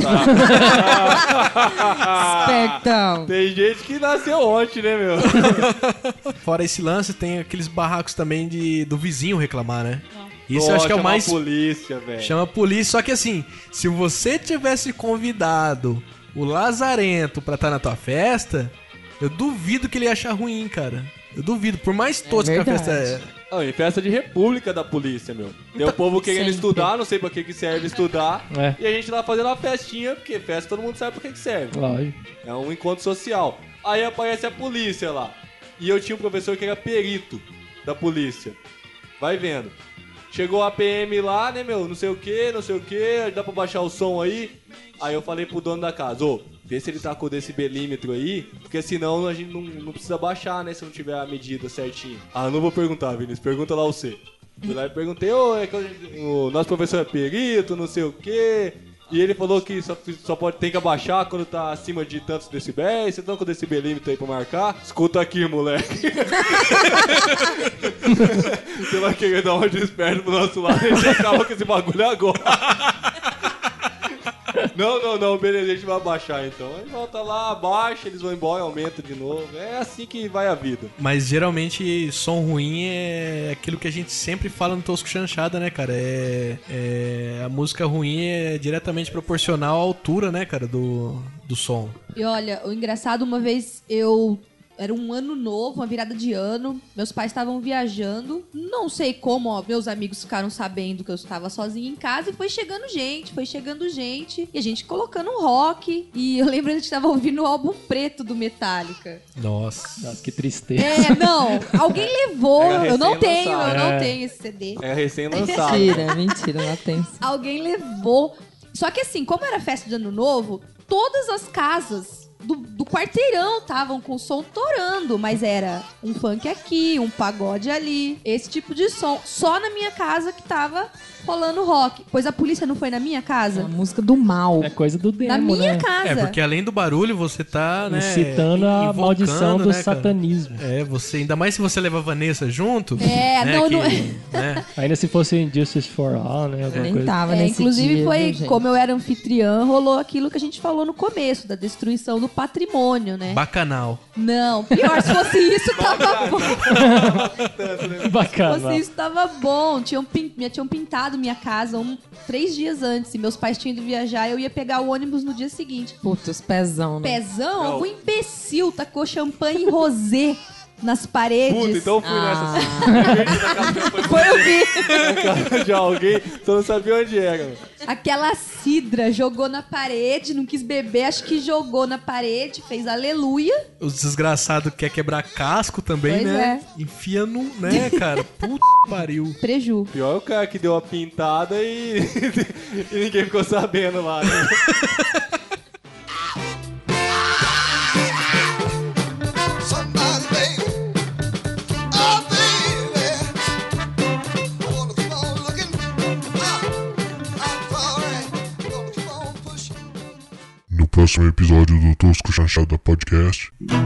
Espertão. Tem gente que nasceu ontem, né, meu? Fora esse lance, tem aqueles barracos também do vizinho reclamar, né? Isso eu acho que é o mais... Chama a polícia, velho. Chama a polícia, só que assim, se você tivesse convidado o Lazarento pra estar na tua festa, eu duvido que ele ia achar ruim, cara. Eu duvido, por mais tosca que a festa é. Não, em festa de república da polícia, meu. Tem o povo querendo estudar, não sei pra que serve estudar. E a gente lá fazendo a festinha, porque festa todo mundo sabe pra que serve. Lógico. É um encontro social. Aí aparece a polícia lá. E eu tinha um professor que era perito da polícia. Vai vendo. Chegou a PM lá, né, meu? Não sei o que, dá pra baixar o som aí. Aí eu falei pro dono da casa, vê se ele tá com o decibelímetro aí, porque senão a gente não precisa baixar, né, se não tiver a medida certinho. Ah, não vou perguntar, Vinícius, pergunta lá você. Fui lá e perguntei, o nosso professor é perito, não sei o que. E ele falou que só tem que abaixar quando tá acima de tantos decibéis. Você tá com o decibelímetro aí pra marcar? Escuta aqui, moleque. Você vai querer dar uma desperto pro nosso lado, a gente acaba com esse bagulho agora. Não, beleza, a gente vai abaixar então. Aí volta lá, abaixa, eles vão embora, aumenta de novo. É assim que vai a vida. Mas geralmente som ruim é aquilo que a gente sempre fala no Tosco Chanchada, né, cara? A música ruim é diretamente proporcional à altura, né, cara, do som. E olha, o engraçado, uma vez eu Era um ano novo, uma virada de ano. Meus pais estavam viajando. Não sei como, ó, meus amigos ficaram sabendo que eu estava sozinha em casa e foi chegando gente. E a gente colocando um rock. E eu lembro que a gente tava ouvindo o álbum preto do Metallica. Nossa, que tristeza. Não. Alguém levou. Era Eu não tenho recém-lançado. esse CD. É recém-lançado. Mentira, não tem. Alguém levou. Só que assim, como era festa de ano novo, todas as casas do quarteirão estavam com o som torando, mas era um funk aqui, um pagode ali, esse tipo de som. Só na minha casa que tava rolando rock. Pois a polícia não foi na minha casa? A música do mal. É coisa do demo, Na minha né? casa. É, porque além do barulho, você tá, né, incitando a invocando, maldição do né, cara? satanismo. É, você, ainda mais se você leva a Vanessa junto. É, né, não, que, não- né? Ainda se fosse Injustice for All, né? Alguma Nem coisa. tava nesse inclusive dia, foi, viu, gente? como eu era anfitriã, rolou aquilo que a gente falou no começo, da destruição do patrimônio, né? Bacanal. Não, pior, se fosse isso, tava bom. Se Bacana. fosse isso, tava bom. Tinham pintado minha casa 3 dias antes. E meus pais tinham ido viajar, eu ia pegar o ônibus no dia seguinte. Putz, os pezão, né? Pezão, algum imbecil tacou champanhe rosé nas paredes. Puta, então eu fui Ah. nessa. Foi eu vi. Na casa de alguém, só não sabia onde era. Mano. Aquela cidra jogou na parede, não quis beber, acho que jogou na parede, fez aleluia. Os desgraçados quer quebrar casco também, Pois né? Enfia no, né, cara? Puta pariu. Preju. Pior é o cara que deu a pintada e, e ninguém ficou sabendo lá. Né? No próximo episódio do Tosco Chanchada Podcast.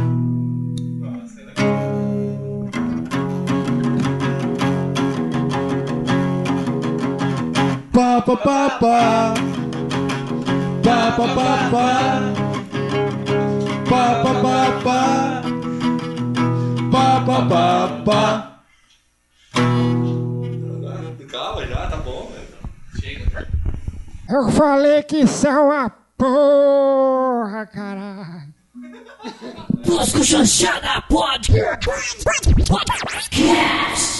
Pa pa pa pa. Pa pa pa pa. Pa pa pa pa. Pa pa pa pa. Calma já, tá bom, velho. Chega. Eu falei que isso é uma porra, caralho. Tosco Chanchada Podcast.